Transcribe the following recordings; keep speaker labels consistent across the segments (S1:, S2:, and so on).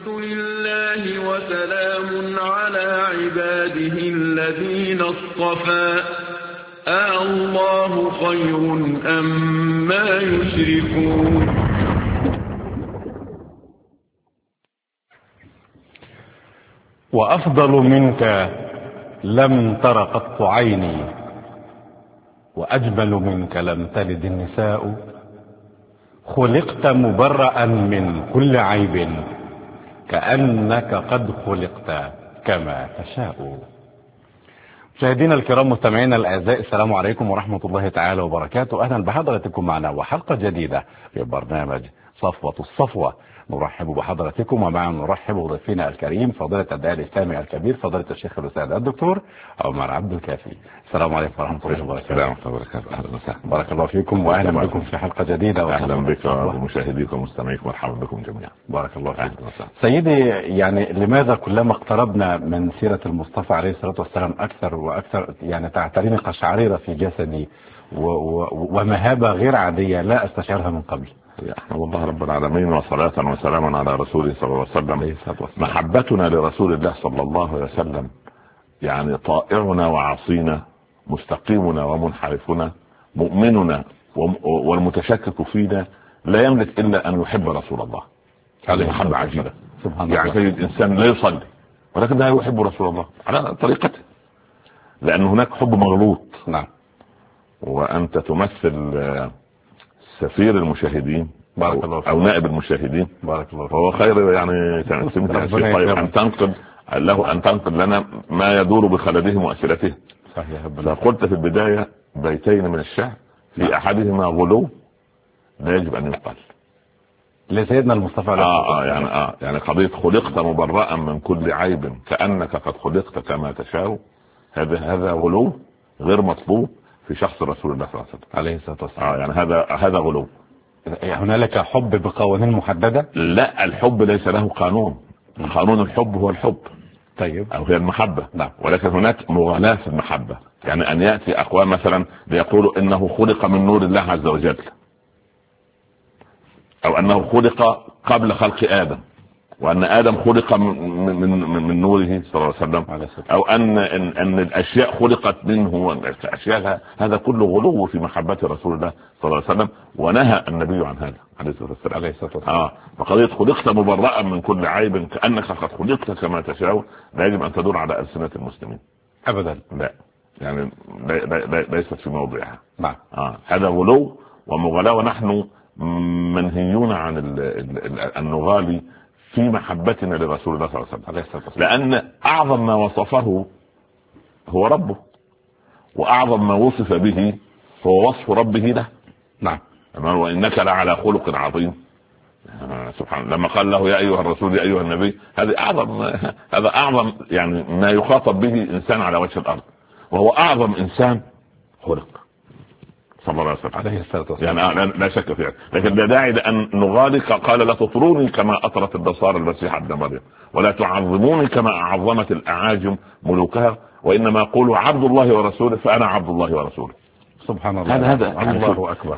S1: لله وسلام على عباده الذين اصطفى الله خير أما يشركون.
S2: وأفضل منك لم تر قط عيني، وأجمل منك لم تلد النساء، خلقت مبرأ من كل عيب، كأنك قد خلقت كما تشاء. مشاهدينا الكرام، مستمعينا الأعزاء، السلام عليكم ورحمة الله تعالى وبركاته. أهلا بحضراتكم معنا وحلقة جديدة في برنامج صفوة الصفوة. نرحب بحضراتكم ومعا نرحب بضيفنا الكريم فضيلة الداعية الإسلامي الكبير فضيلة الشيخ الأستاذ الدكتور عمر عبد الكافي. السلام عليكم ورحمة الله وبركاته.
S3: السلام ورحمة الله وبركاته. أهلا وسهلا.
S2: بارك الله فيكم وأهلا بكم في حلقة جديدة.
S3: أهلا بك ومشاهديكم ومستمعيكم، مرحبا بكم جميعا.
S2: بارك الله فيكم. سيدي، يعني لماذا كلما اقتربنا من سيرة المصطفى عليه الصلاة والسلام أكثر وأكثر يعني تعتريني قشعريرة في جسدي ومهابة غير عادية لا أستشعرها من قبل؟
S3: أحمد الله رب العالمين وصلاة وسلاما على رسوله صلى الله عليه وسلم. محبتنا لرسول الله صلى الله عليه وسلم يعني طائعنا وعصينا، مستقيمنا ومنحرفنا، مؤمننا والمتشكك فينا لا يملك إلا أن يحب رسول الله. هذه محبة عجيبة سبحان يعني الله. تجد إنسان لا يصلي ولكن لا يحب رسول الله على طريقته، لأن هناك حب مغلوط.
S2: نعم.
S3: وأنت تمثل سفير المشاهدين
S2: بارك الله
S3: أو نائب المشاهدين.
S2: بارك الله.
S3: هو خير يعني طيب أن تنقل له، أن تنقل لنا ما يدور بخلدهم وأسئلتهم.
S2: صحيح.
S3: فقلت في البداية بيتين من الشعر في أحدهما غلو لا يجب أن يقال
S2: لسيدنا المصطفى
S3: يعني قضية خلقت مبرأ من كل عيب كأنك قد خلقت كما تشاء، هذا غلو غير مطلوب في شخص رسول الله صلى الله عليه وسلم
S2: عليه الصلاة والسلام.
S3: يعني هذا غلو.
S2: هنالك حب بقوانين محددة؟
S3: لا، الحب ليس له قانون. قانون الحب هو الحب.
S2: طيب.
S3: أو هي المحبة.
S2: نعم.
S3: ولكن هناك مغالاة في المحبة، يعني أن يأتي أقوام مثلا ليقولوا إنه خلق من نور الله عز وجل، أو أنه خلق قبل خلق آدم، وأن آدم خلق من نوره صلى الله عليه وسلم، أو أن الأشياء خلقت منه أشياء. هذا كله غلو في محبة رسول الله صلى الله عليه وسلم، ونهى النبي عن هذا عليه الصلاة والسلام. فقضية خلقت مبرأ من كل عيب كأنك قد خلقت كما تشاء لا يجب أن تدور على ألسنة المسلمين
S2: أبدا.
S3: لا، يعني ليست في موضعها.
S2: نعم.
S3: هذا غلو ومغالاة، ونحن منهيون عن أن نغالي في محبتنا لرسول الله صلى الله عليه وسلم، لأن أعظم ما وصفه هو ربه، وأعظم ما وصف به هو وصف ربه له.
S2: نعم.
S3: وإنك لعلى خلق عظيم. سبحان الله، لما قال له يا أيها الرسول يا أيها النبي، هذا أعظم يعني ما يخاطب به إنسان على وجه الأرض، وهو أعظم إنسان خلق صلى الله عليه وسلم. يعني لا شك فيها، لكن لا داعي لأن نغالي. قال لا تطروني كما أطرت النصارى المسيح ابن مريم، ولا تعظموني كما أعظمت الأعاجم ملوكها، وإنما قولوا عبد الله ورسوله فأنا عبد الله ورسوله.
S2: سبحان الله.
S3: هذا
S2: الله أكبر.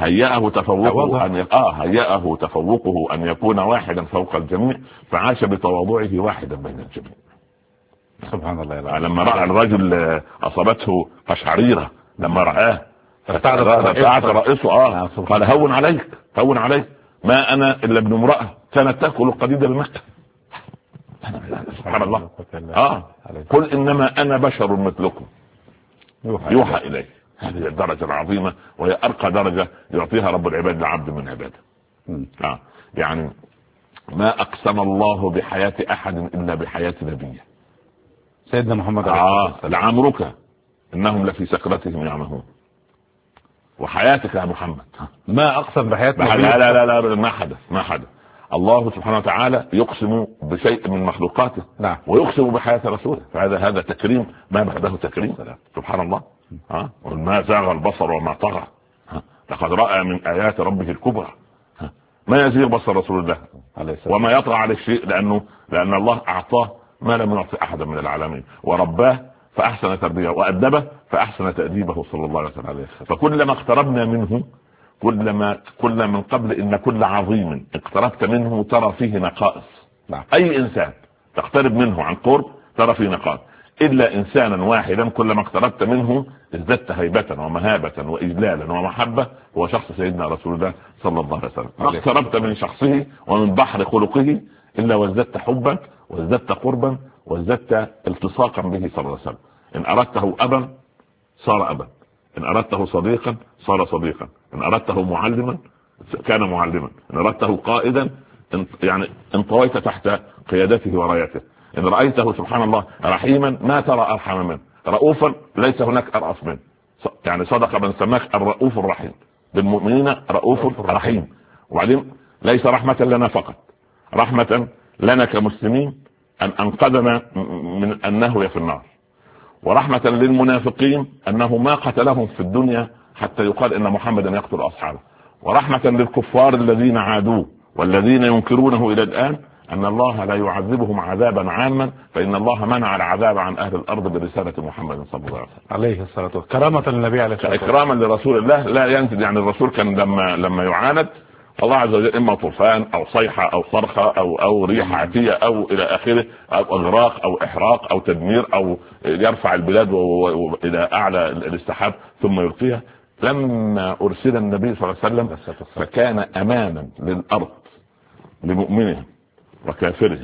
S3: هيأه تفوقه أن يكون واحدا فوق الجميع، فعاش بتواضعه واحدا بين الجميع.
S2: سبحان الله.
S3: لما رأى الرجل أصابته قشعريرة، لما رآه ارتعد رئيسه قال هون عليك ما أنا إلا ابن امرأة كانت تأكل القديد بمكة. سبحان الله. قل إنما أنا بشر مثلكم يوحى إليه. هذه الدرجة العظيمة، وهي أرقى درجة يعطيها رب العباد لعبد من عباده. يعني ما أقسم الله بحياة أحد إلا بحياة نبيه
S2: سيدنا محمد.
S3: لعمرك إنهم لفي سكرتهم يعمهون. وحياتك يا محمد
S2: ما أقسم بحياة نبيه.
S3: لا ما حدث. الله سبحانه وتعالى يقسم بشيء من مخلوقاته.
S2: نعم.
S3: ويقسم بحياة رسوله، فهذا تكريم ما بعده تكريم. سبحان الله. ما زاغ البصر وما طغى، لقد رأى من آيات ربه الكبرى. ما يزيغ بصر رسول الله وما يطغى على الشيء، لأن الله أعطاه ما لم يعطي أحدا من العالمين، ورباه فأحسن تربية، وأدبه فأحسن تأديبه صلى الله عليه وسلم. فكلما اقتربنا منه كل من قبل إن كل عظيم اقتربت منه ترى فيه نقائص،
S2: نعم.
S3: اي انسان تقترب منه عن قرب ترى في نقاط، الا انسانا واحدا كلما اقتربت منه ازددت هيبة ومهابة واجلالا ومحبة، هو شخص سيدنا رسول الله صلى الله عليه وسلم. ما اقتربت من شخصه ومن بحر خلقه الا وازددت حبا وازددت قربا وازددت التصاقا به صلى الله عليه وسلم. ان اردته ابا صار ابا، ان اردته صديقا صار صديقا، ان اردته معلما كان معلما، ان اردته قائدا يعني انطويت تحت قيادته ورايته، ان رايته سبحان الله رحيما ما ترى ارحم منه، رؤوفا ليس هناك ارأف منه، يعني صدق من سماك الرؤوف الرحيم، بالمؤمنين رؤوف رحيم. وبعدين ليس رحمة لنا فقط، رحمة لنا كمسلمين ان انقذنا من انه في النار، ورحمة للمنافقين انه ما قتلهم في الدنيا حتى يقال ان محمدا يقتل اصحابه، ورحمة للكفار الذين عادوه والذين ينكرونه الى الان ان الله لا يعذبهم عذابا عاما، فان الله منع العذاب عن اهل الارض برسالة محمد صلى الله عليه وسلم
S2: عليه الصلاة والسلام، كرامة للنبي عليه الصلاة والسلام،
S3: اكراما لرسول الله لا ينزل. يعني الرسول كان لما يعاند الله عز وجل اما طوفان او صيحة او صرخة او ريح عاتية او الى اخره، او اغراق او احراق او تدمير او يرفع البلاد الى اعلى السحاب ثم يلقيها. لما ارسل النبي صلى الله عليه وسلم فكان امانا للارض لمؤمنهم وكافرهم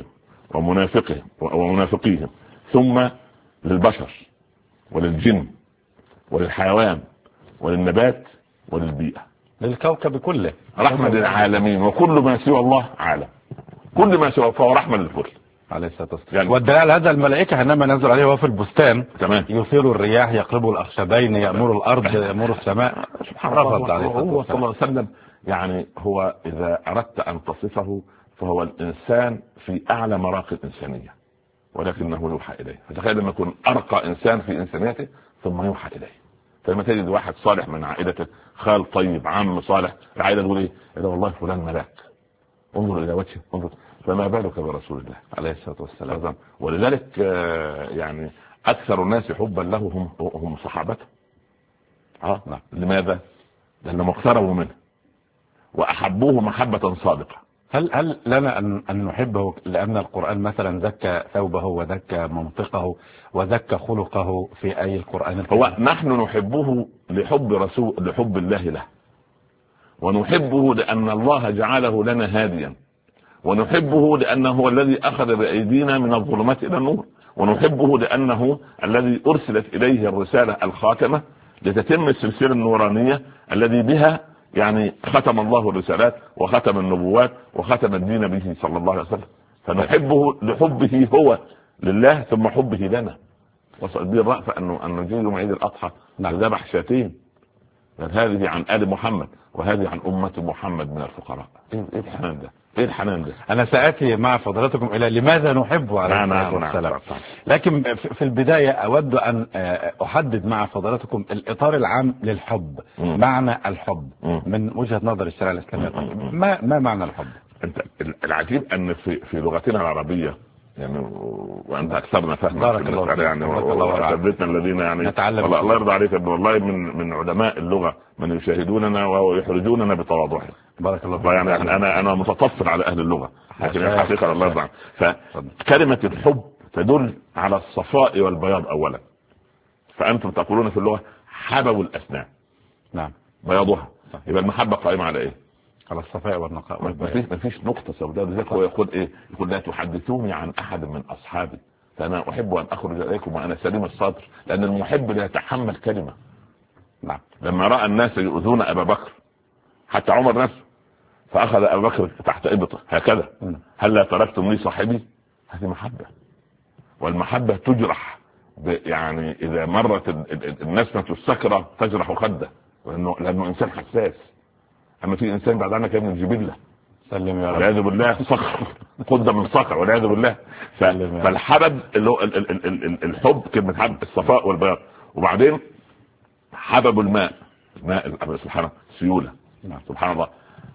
S3: ومنافقيهم، ثم للبشر وللجن وللحيوان وللنبات وللبيئة،
S2: للكوكب كله،
S3: رحمة للعالمين. وكل ما سوى الله عالم، كل ما سوى فهو رحمة للكل
S2: عليه الصلاة والسلام. يعني والدليل هذا الملائكة حينما نزل عليه وهو في البستان
S3: تمام
S2: يثير الرياح يقلب الأخشبين يأمر الأرض يأمر السماء،
S3: رفض عليه هو صلى الله عليه وسلم. يعني هو إذا أردت أن تصفه فهو الإنسان في أعلى مراقي الإنسانية ولكنه يوحى إليه. فتخيل لما يكون أرقى إنسان في إنسانيته ثم يوحى إليه. فلما تجد واحد صالح من عائلته، خال طيب، عم صالح، العائلة تقول إيه؟ إذا والله فلان ملاك، انظر إلى وجهه، انظر. فما بالك برسول الله عليه الصلاة والسلام. ولذلك يعني أكثر الناس حبا له هم صحابته. نعم. لماذا؟ لأنهم اقتربوا منه وأحبوه محبة صادقة.
S2: هل لنا أن نحبه لأن القرآن مثلا زكى ثوبه وزكى منطقه وزكى خلقه في أي القرآن الكريم؟
S3: هو نحن نحبه لحب الله له، ونحبه لأن الله جعله لنا هاديا، ونحبه لأنه هو الذي أخذ بأيدينا من الظلمات إلى النور، ونحبه لأنه الذي أرسلت إليه الرسالة الخاتمة لتتم السلسلة النورانية الذي بها يعني ختم الله الرسالات وختم النبوات وختم الدين به صلى الله عليه وسلم. فنحبه لحبه هو لله ثم حبه لنا. وصل بي الرأفة أن نجي يوم عيد الأضحى ذبح شاتين، هذه عن آل محمد وهذه عن أمة محمد من الفقراء. إيه الحنان ده؟ ايه الحنان ده؟
S2: انا سآتي مع فضلاتكم الى لماذا نحبه عليه الصلاة والسلام. لكن في البداية اود ان احدد مع فضلاتكم الاطار العام للحب. معنى الحب من وجهة نظر الشريعة الاسلامية. ما معنى الحب؟
S3: انت العجيب ان في لغتنا العربية يعني، وانت اكثرنا فهما يعني واساتذتنا الذين يعني الله يرضى عليك والله من علماء اللغة من يشاهدوننا ويحرجوننا بتواضعهم.
S2: بارك الله
S3: يعني انا متطفل على اهل اللغة، لكن الحقيقة الله يرضى عنك. فكلمة الحب تدل على الصفاء والبياض اولا. فانتم تقولون في اللغة حبب الاسنان،
S2: نعم،
S3: بياضها. يبقى المحبة قائمة على ايه؟
S2: على الصفاء والنقاء.
S3: ما فيش نقطة سوداء. لذلك هو يقول ايه؟ يقول لا تحدثوني عن احد من اصحابي فانا احب ان اخرج اليكم وانا سليم الصدر. لان المحب لا يتحمل كلمة.
S2: نعم.
S3: لما راى الناس يؤذون ابا بكر حتى عمر نفسه فاخذ ابا بكر تحت ابطه هكذا، هلا تركتم لي صاحبي. هذه محبة، والمحبة تجرح يعني اذا مرت النسمة السكرة تجرح خده، لانه انسان حساس. اما في انسان بعد عنك من الجبلة
S2: سلم يا رب
S3: والعياذ بالله صخر قدة من صخر والعياذ بالله. فالحبب اللي هو الحب كلمة حب الصفاء والبياض. وبعدين حبب الماء سبحان الله سيولة. سبحان الله.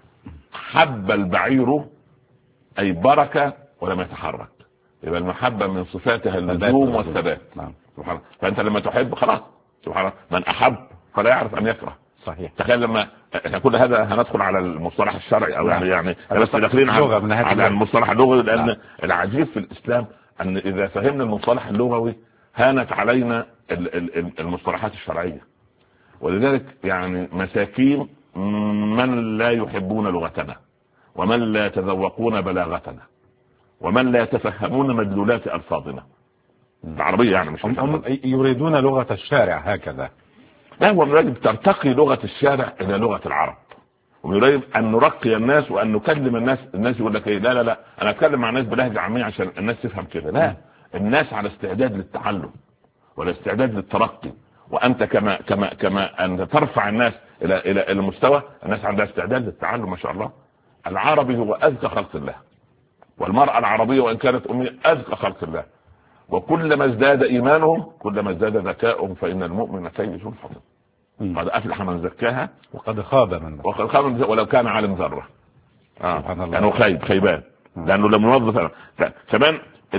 S3: حب البعير اي بركة ولم يتحرك. يبقى المحبة من صفاتها اللزوم والثبات. سبحان الله. فانت لما تحب خلاص سبحان الله، من احب فلا يعرف ان يكره.
S2: صحيح.
S3: تخيل لما احنا كل هذا هندخل على المصطلح الشرعي او يعني بس داخلين على المصطلح اللغوي، لان العجيب في الاسلام ان اذا فهمنا المصطلح اللغوي هانت علينا المصطلحات الشرعيه. ولذلك يعني مساكين من لا يحبون لغتنا، ومن لا يتذوقون بلاغتنا، ومن لا يتفهمون مدلولات الفاظنا العربيه. يعني مش
S2: هم يريدون لغه الشارع هكذا.
S3: لا، هو يجب ترتقي لغه الشارع الى لغه العرب، ويريد ان نرقي الناس وان نكلم الناس يقول لك ايه، لا لا لا انا اتكلم مع الناس بلهجه عاميه عشان الناس تفهم كده. لا، الناس على استعداد للتعلم ولا استعداد للترقي، وانت كما ان ترفع الناس الى المستوى، الناس عندها استعداد للتعلم ما شاء الله. العربي هو اذكى خلق الله، والمرأة العربية وان كانت امية اذكى خلق الله، وكلما ازداد ايمانهم كلما ازداد ذكاؤهم، فان المؤمن كيس فطن. قد افلح من زكاها
S2: وقد خاب من
S3: ولو كان عالم ذره. يعني خيبان لانه لم يوظف. كمان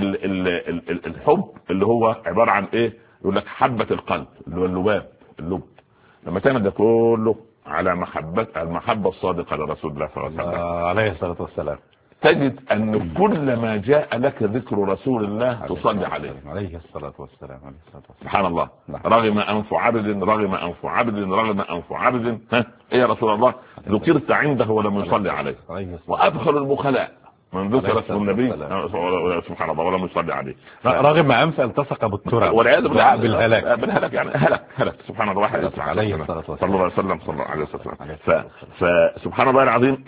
S3: الحب اللي هو عباره عن ايه؟ يقول لك حبه القلب اللي هو اللب لما تعمل ده كله على المحبه الصادقه لرسول الله صلى الله عليه وسلم
S2: عليه الصلاه والسلام،
S3: تجد ان كل ما جاء لك ذكر رسول الله تصلي عليه
S2: عليه الصلاه والسلام.
S3: سبحان الله. رغم انف عبد رغم انف عبد رغم انف عبد ايه يا رسول الله ذكرت عنده ولم يصلي عليه. وادخل البخلاء من ذكر اسم النبي سبحان الله ولم يصلي عليه.
S2: رغم انف التصق بالتراب
S3: والعياذ بالله
S2: بالهلاك
S3: يعني هلك سبحان الله. واحد
S2: عليه الصلاه والسلام
S3: صلى الله عليه وسلم صلى الله عليه وسلم. فسبحان الله العظيم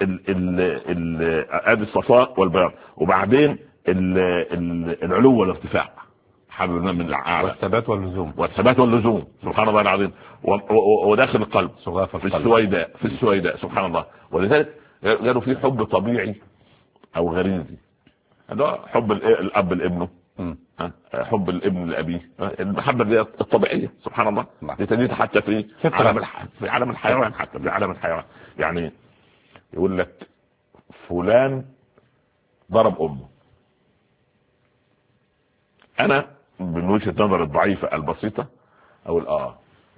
S3: ادي الصفاء والبياض، وبعدين العلو والارتفاع حبنا من الاعلى، والثبات واللزوم سبحان الله العظيم. وداخل القلب في السويداء سبحان الله. ولذلك قالوا في حب طبيعي او غريزي، هذا حب الاب لابنه، حب الابن لابيه، المحبه دي الطبيعيه سبحان الله. تجد حتى في عالم الحيوان، حتى في عالم الحيوان يعني يقول لك فلان ضرب امه. انا من وجهه نظر الضعيفه البسيطه اقول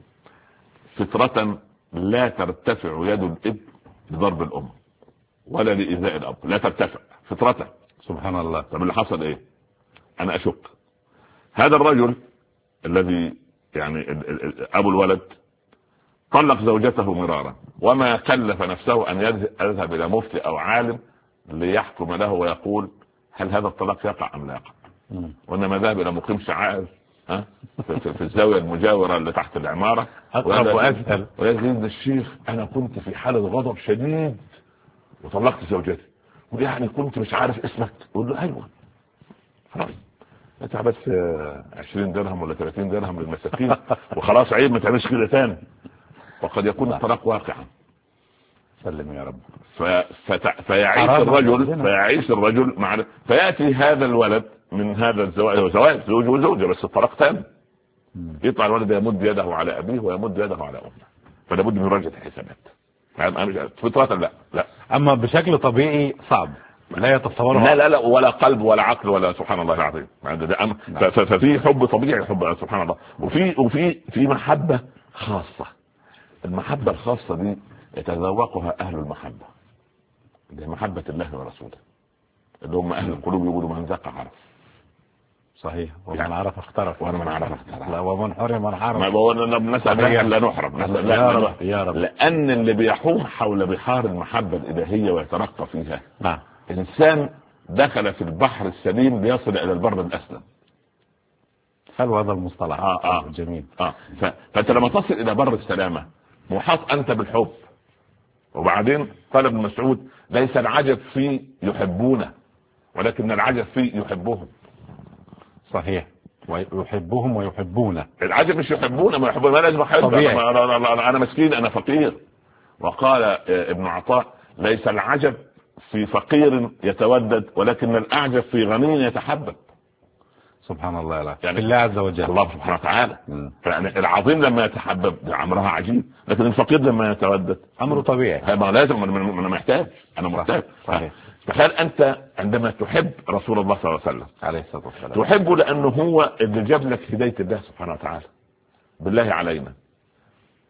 S3: فطره لا ترتفع يد الابن لضرب الام ولا لإيذاء الأب، لا ترتفع فطرته
S2: سبحان الله.
S3: طب اللي حصل ايه؟ انا اشك هذا الرجل الذي يعني ابو الولد طلق زوجته مرارا، وما كلف نفسه ان يذهب الى مفتي او عالم ليحكم له ويقول هل هذا الطلاق يقع ام لا يقع، وانما ذهب الى مقيم شعائر في الزاويه المجاوره اللي تحت العماره
S2: اقرب واسهل،
S3: ويزيد الشيخ انا كنت في حاله غضب شديد وطلقت زوجتي، ويعني كنت مش عارف اسمك. يقول له ايوه خلاص ادفع بس 20 درهم ولا 30 درهم للمساكين وخلاص عيب ما تعملش كده تاني. وقد يكون الطلاق واقعا.
S2: سلم يا رب.
S3: فيعيش الرجل مع فياتي هذا الولد من هذا الزواج زوج وزوجه بس الطلاق تام، يطلع الولد يمد يده على ابيه ويمد يده على امه، فلا بد من مراجعه الحسابات. فطرة لا
S2: اما بشكل طبيعي صعب لا يتصوره.
S3: لا ولا قلب ولا عقل ولا سبحان الله العظيم. ففي حب طبيعي، حب سبحان الله، وفي محبة خاصة. المحبة الخاصة دي يتذوقها اهل المحبة، دي محبة الله ورسوله اللي هم اهل القلوب، يقولوا من ذاق عرف.
S2: صحيح. ومن يعني عرف اخترف،
S3: ومن عرف اخترف،
S2: لا ومن حرم من حرم.
S3: ما بقولنا نسأل لا نحرم
S2: يا رب.
S3: لان اللي بيحوم حول بحار المحبة الالهية ويترقى فيها انسان دخل في البحر السليم ليصل الى البر الاسلم.
S2: حلو هذا المصطلح. جميل.
S3: فانت لما تصل الى بر السلامة محاط انت بالحب. وبعدين قال ابن مسعود ليس العجب في يحبونه ولكن العجب في يحبهم.
S2: صحيح. ويحبهم ويحبونه.
S3: العجب مش يحبونه، ما يحبون، ما لازم احب، انا مسكين انا فقير. وقال ابن عطاء ليس العجب في فقير يتودد ولكن الاعجب في غني يتحبب.
S2: سبحان الله. لا يعني الله عز وجل،
S3: الله سبحانه وتعالى. يعني العظيم لما يتحبب امرها عجيب، لكن الفقير لما يتودد امره طبيعي. ما لازم، انا محتاج، انا محتاج. صحيح. تخيل انت عندما تحب رسول الله صلى الله عليه وسلم
S2: عليه الصلاه والسلام،
S3: تحبه لانه هو اللي جاب لك هدايه الله سبحانه وتعالى. بالله علينا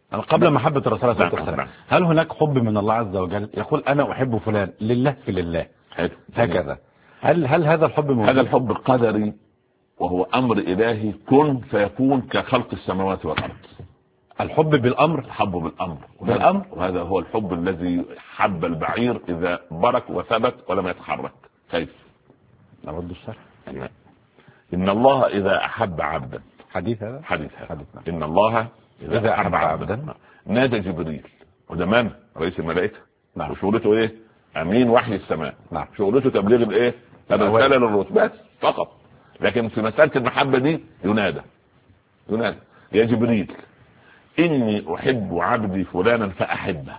S2: قبل محبة الرسول صلى الله عليه وسلم، هل هناك حب من الله عز وجل يقول أنا أحب فلان لله في لله هكذا؟ هل هذا الحب موجود؟
S3: هذا الحب قدري، وهو أمر إلهي كن فيكون كخلق السماوات والأرض.
S2: الحب بالأمر،
S3: الحب بالأمر، وهذا هو الحب الذي حب البعير إذا برك وثبت ولم يتحرك. كيف؟
S2: نرد الشرح.
S3: إن الله إذا أحب عبدا،
S2: حديث هذا
S3: إن الله إذا أحب عبدا نادى جبريل، وده من رئيس الملائكة.
S2: نعم.
S3: وشغلته إيه؟ أمين وحي السماء.
S2: نعم.
S3: شغلته تبليغ الإيه؟ الرسالة للرتبات فقط. لكن في مسألة المحبة دي ينادى يا جبريل إني أحب عبدي فلانا فأحبه.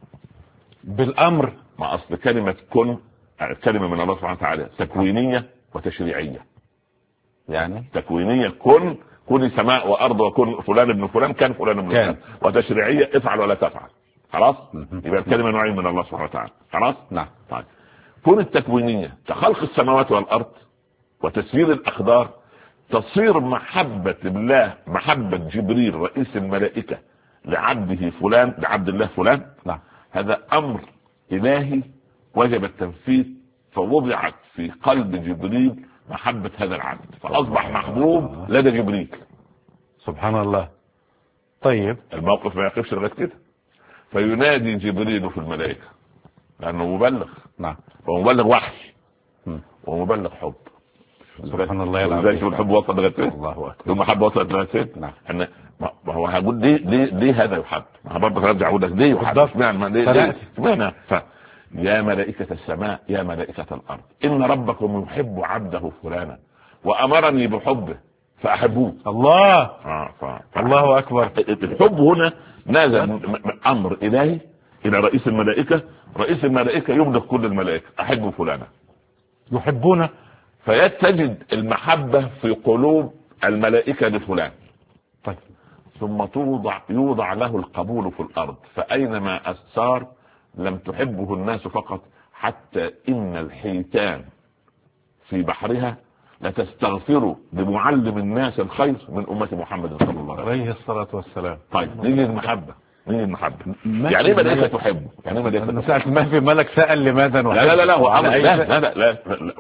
S2: بالأمر،
S3: ما أصل كلمة كن كلمة من الله سبحانه وتعالى تكوينية وتشريعية.
S2: يعني
S3: تكوينية كن سماء وأرض، وكن فلان ابن فلان كان فلان ابن فلان. وتشريعية افعل ولا تفعل. خلاص؟ يبقى الكلمة نوعين من الله سبحانه وتعالى. خلاص؟
S2: نعم.
S3: طيب كن التكوينية كخلق السماوات والأرض وتسيير الأقدار، تصير محبة الله محبة جبريل رئيس الملائكة لعبده فلان، لعبد الله فلان.
S2: نعم.
S3: هذا أمر إلهي وجب التنفيذ، فوضعت في قلب جبريل محبة هذا العبد، فأصبح محبوب لدى جبريل.
S2: سبحان الله. طيب
S3: الموقف ما يقفش لغاية كده، فينادي جبريل في الملائكة لأنه مبلغ.
S2: نعم.
S3: ومبلغ وحي ومبلغ حب.
S2: سبحان الله العظيم.
S3: ازاي الحب وصل لغايه كده؟
S2: الله اكبر.
S3: المحبه وصلت لغايه كده.
S2: نعم.
S3: احنا ما هو هقول ليه هذا يحب؟ ما برضه هرجع اقول لك ليه يحب؟ اشمعنى؟ يا ملائكه السماء يا ملائكه الارض ان ربكم يحب عبده فلانا وامرني بحبه فاحبوه.
S2: الله. الله اكبر.
S3: الحب هنا نازل امر الهي الى رئيس الملائكه، رئيس الملائكه يبلغ كل الملائكه احب فلانا،
S2: يحبونه،
S3: فيتجد المحبة في قلوب الملائكة لفلان.
S2: طيب.
S3: ثم يوضع له القبول في الأرض، فأينما أسار لم تحبه الناس فقط، حتى إن الحيتان في بحرها لتستغفر بمعلم الناس الخير من أمة محمد صلى الله
S2: عليه الصلاة والسلام.
S3: طيب نيجي المحبة. يعني ايه ملائكة تحبه؟ يعني ايه ملائكة؟
S2: ما في ملك سأل لماذا
S3: لا هو أمر لا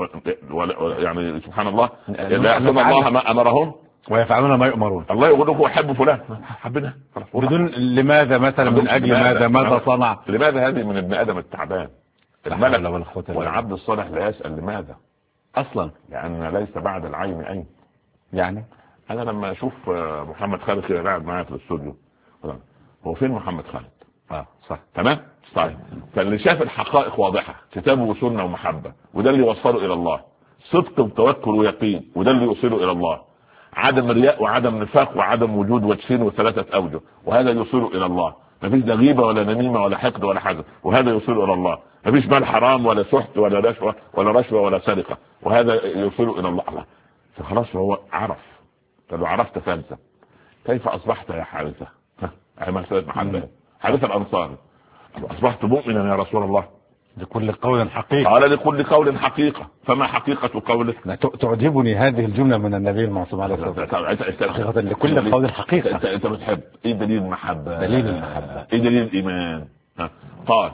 S3: يعني سبحان الله لا يعصون الله ما أمرهم
S2: ويفعلون ما يؤمرون.
S3: الله يقول لكم أحب فلان حبنا
S2: بدون لماذا مثلا، من أجل ماذا صنع؟
S3: لماذا؟ هذه من ابن آدم التعبان. الملك والعبد الصالح لا يسأل لماذا
S2: أصلا،
S3: لأن ليس بعد العين أين.
S2: يعني
S3: أنا لما أشوف محمد خالد كده قاعد معايا في الاستوديو، هو فين محمد خالد؟
S2: صح
S3: تمام. طيب فاللي شاف الحقائق واضحة كتابه وسنة ومحبة، وده اللي يوصله إلى الله. صدق وتوكل ويقين، وده اللي يوصله إلى الله. عدم رياء وعدم نفاق وعدم وجود وجهين وثلاثة أوجه، وهذا يوصله إلى الله. مفيش ده غيبة ولا نميمة ولا حقد ولا حزن، وهذا يوصله إلى الله. مفيش مال حرام ولا سحت ولا رشوة ولا سرقة، وهذا يوصله إلى الله. فخلاص هو عرف. فلو عرفت فانسى. كيف أصبحت يا حارثة؟ مسألة محبة حارثة الأنصاري، أصبحت مؤمنا يا رسول الله.
S2: لكل قول حقيقة.
S3: قال لكل قول حقيقة. فما حقيقة قولك؟
S2: تعجبني هذه الجملة من النبي المعصوم عليه الصلاة والسلام. حقيقة لكل قول حقيقة.
S3: أنت بتحب. إيه دليل المحبة؟
S2: دليل المحبة.
S3: إيه دليل الإيمان؟ قال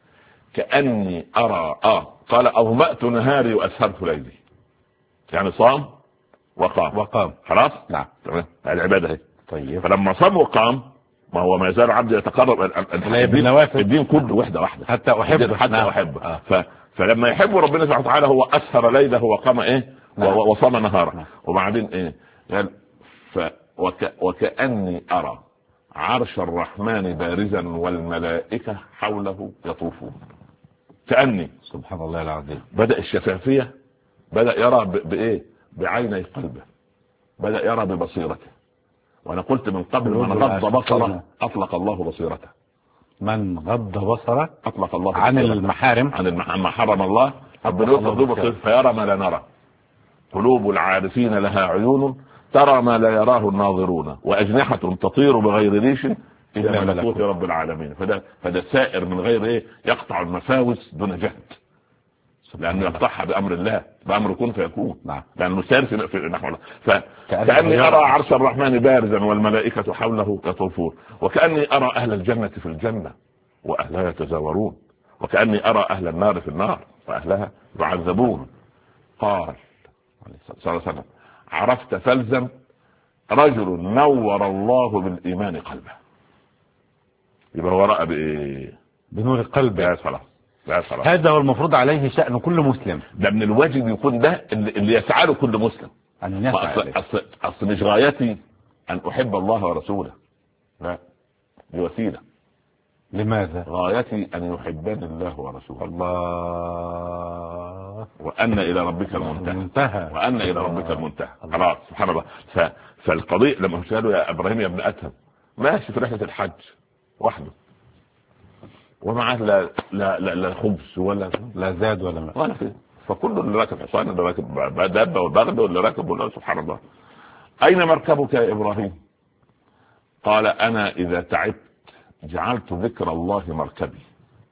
S3: كأني أرى قال أظمأت نهاري وأسهرت ليلي، يعني صام وقام. خلاص.
S2: نعم.
S3: العبادة هي.
S2: طيب.
S3: فلما صام وقام، ما هو ما يزال عبد يتقرب الدين كله وحده
S2: حتى
S3: أحبه. فلما يحب ربنا سبحانه وتعالى هو أسهر ليله وقام وصام نهاره. وبعدين قال وكأني أرى عرش الرحمن بارزا والملائكة حوله يطوفون. كأني
S2: سبحان الله العظيم.
S3: بدأ الشفافية، بدأ يرى بعيني قلبه، بدأ يرى ببصيرته. وانا قلت من قبل من غض بصره اطلق الله بصيرته.
S2: من غض بصره
S3: اطلق الله
S2: عن المحارم،
S3: ما حرم الله. فيرى ما لا نرى. قلوب العارفين لها عيون ترى ما لا يراه الناظرون، واجنحة تطير بغير ريش الى ملكوت رب العالمين. فده سائر من غير يقطع المفاوز دون جهد. لانه يقطعها بامر الله، بامر كن فيكون.
S2: نعم.
S3: لانه سير في نحو الله. فكاني ارى عرش الرحمن بارزا والملائكه حوله يطوفون، وكاني ارى اهل الجنه في الجنه واهلها يتزاورون، وكاني ارى اهل النار في النار واهلها يعذبون. قال صلى الله عليه وسلم: عرفت فلزم رجل نور الله بالايمان قلبه. يبقى هو راى بايه؟
S2: بنور القلب.
S3: يا صلاة.
S2: هذا هو المفروض عليه شأن كل مسلم.
S3: ده من الواجب يكون ده اللي يسعى له كل مسلم. أصل مش غايتي أن أحب الله ورسوله، لا، دي وسيلة.
S2: لماذا؟
S3: غايتي أن يحبني الله ورسوله.
S2: الله.
S3: وأن إلى ربك المنتهى. وأن إلى ربك المنتهى. خلاص، سبحان الله. فالقضية لما سألوا يا إبراهيم يا ابن أدهم، ماشي في رحلة الحج وحده، ومعه لا خبز ولا زاد ولا فيه، فكل اللي راكب حصان، اللي راكب دابه وبغل، واللي راكب، ولا سبحان الله. اين مركبك يا ابراهيم؟ قال: انا اذا تعبت جعلت ذكر الله مركبي،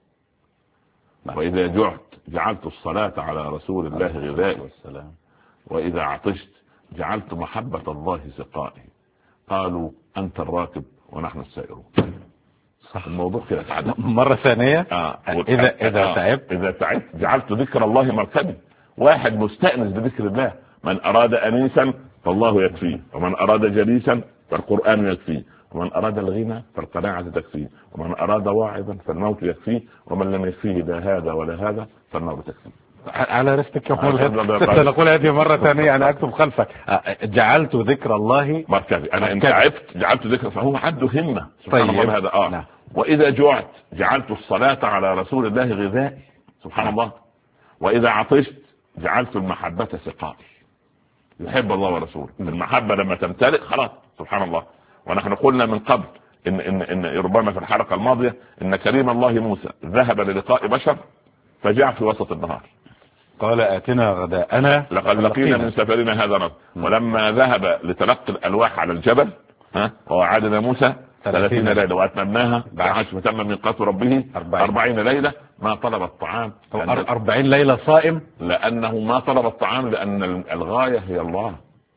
S3: واذا جعت جعلت الصلاة على رسول الله غذائي، واذا عطشت جعلت محبة الله سقائي. قالوا: انت الراكب ونحن السائرون. صح. الموضوع كده
S2: مرة ثانية.
S3: إذا تعبت جعلت ذكر الله مركبي. واحد مستأنس بذكر الله. من أراد أنيسا فالله يكفيه، ومن أراد جليسا فالقرآن يكفيه، ومن أراد الغنى فالقناعة تكفيه، ومن أراد واعظا فالموت يكفيه، ومن لم يكفيه لا هذا ولا هذا فالنار تكفيه.
S2: على رستك نقول هذه مرة ثانية. أنا أكتب خلفك: جعلت ذكر الله
S3: مركبي. أنا إن تعبت جعلت ذكر، فهو عنده همة. سبحان الله. هذا نعم. وإذا جعت جعلت الصلاة على رسول الله غذائي. سبحان الله. وإذا عطشت جعلت المحبة سقائي. يحب الله ورسوله. المحبة لما تمتلئ خلاص. سبحان الله. ونحن قلنا من قبل إن ربما في الحلقة الماضية إن كريم الله موسى ذهب للقاء بشر فجاء في وسط النهار،
S2: قال: آتنا غداءنا
S3: لقد لقينا من سفرنا هذا نصب. ولما ذهب لتلقي الألواح على الجبل ووعدنا موسى 30 ليلة وأتممناها ب10 فتم ميقات ربه 40 ليلة. ما طلب الطعام
S2: 40 ليلة صائم،
S3: لأنه ما طلب الطعام لأن الغاية هي الله.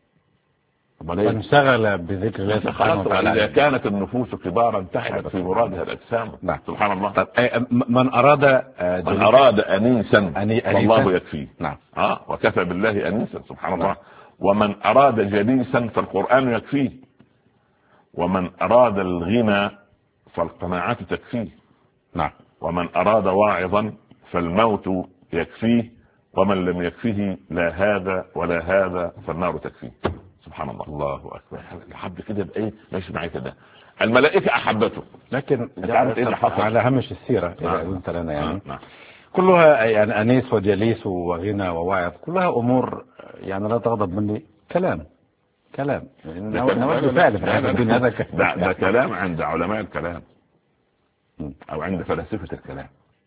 S2: فانشغل بذكر الله سبحانه وتعالى.
S3: إذا كانت النفوس كبارا تحدث في مرادها الأجسام.
S2: نعم.
S3: سبحان الله.
S2: من أراد
S3: أنيسا فالله يكفيه.
S2: نعم.
S3: وكفى بالله أنيسا. سبحان الله. ومن أراد جليسا فالقرآن يكفيه، ومن أراد الغنى فالقناعة تكفيه.
S2: نعم.
S3: ومن أراد واعظا فالموت يكفيه، ومن لم يكفيه لا هذا ولا هذا فالنار تكفيه. سبحان الله.
S2: الله أكبر.
S3: الحب كده بإيه ماشي معي كده. الملائكة أحبته.
S2: لكن
S3: تعرف إيه اللي حصل
S2: على هامش السيرة إذا قلت لنا يعني كلها يعني أنيس وجليس وغنى وواعظ، كلها أمور يعني لا تغضب مني. كلام نود فعل في هذا الدنيا.
S3: ده كلام عند علماء الكلام أو عند فلاسفة الكلام،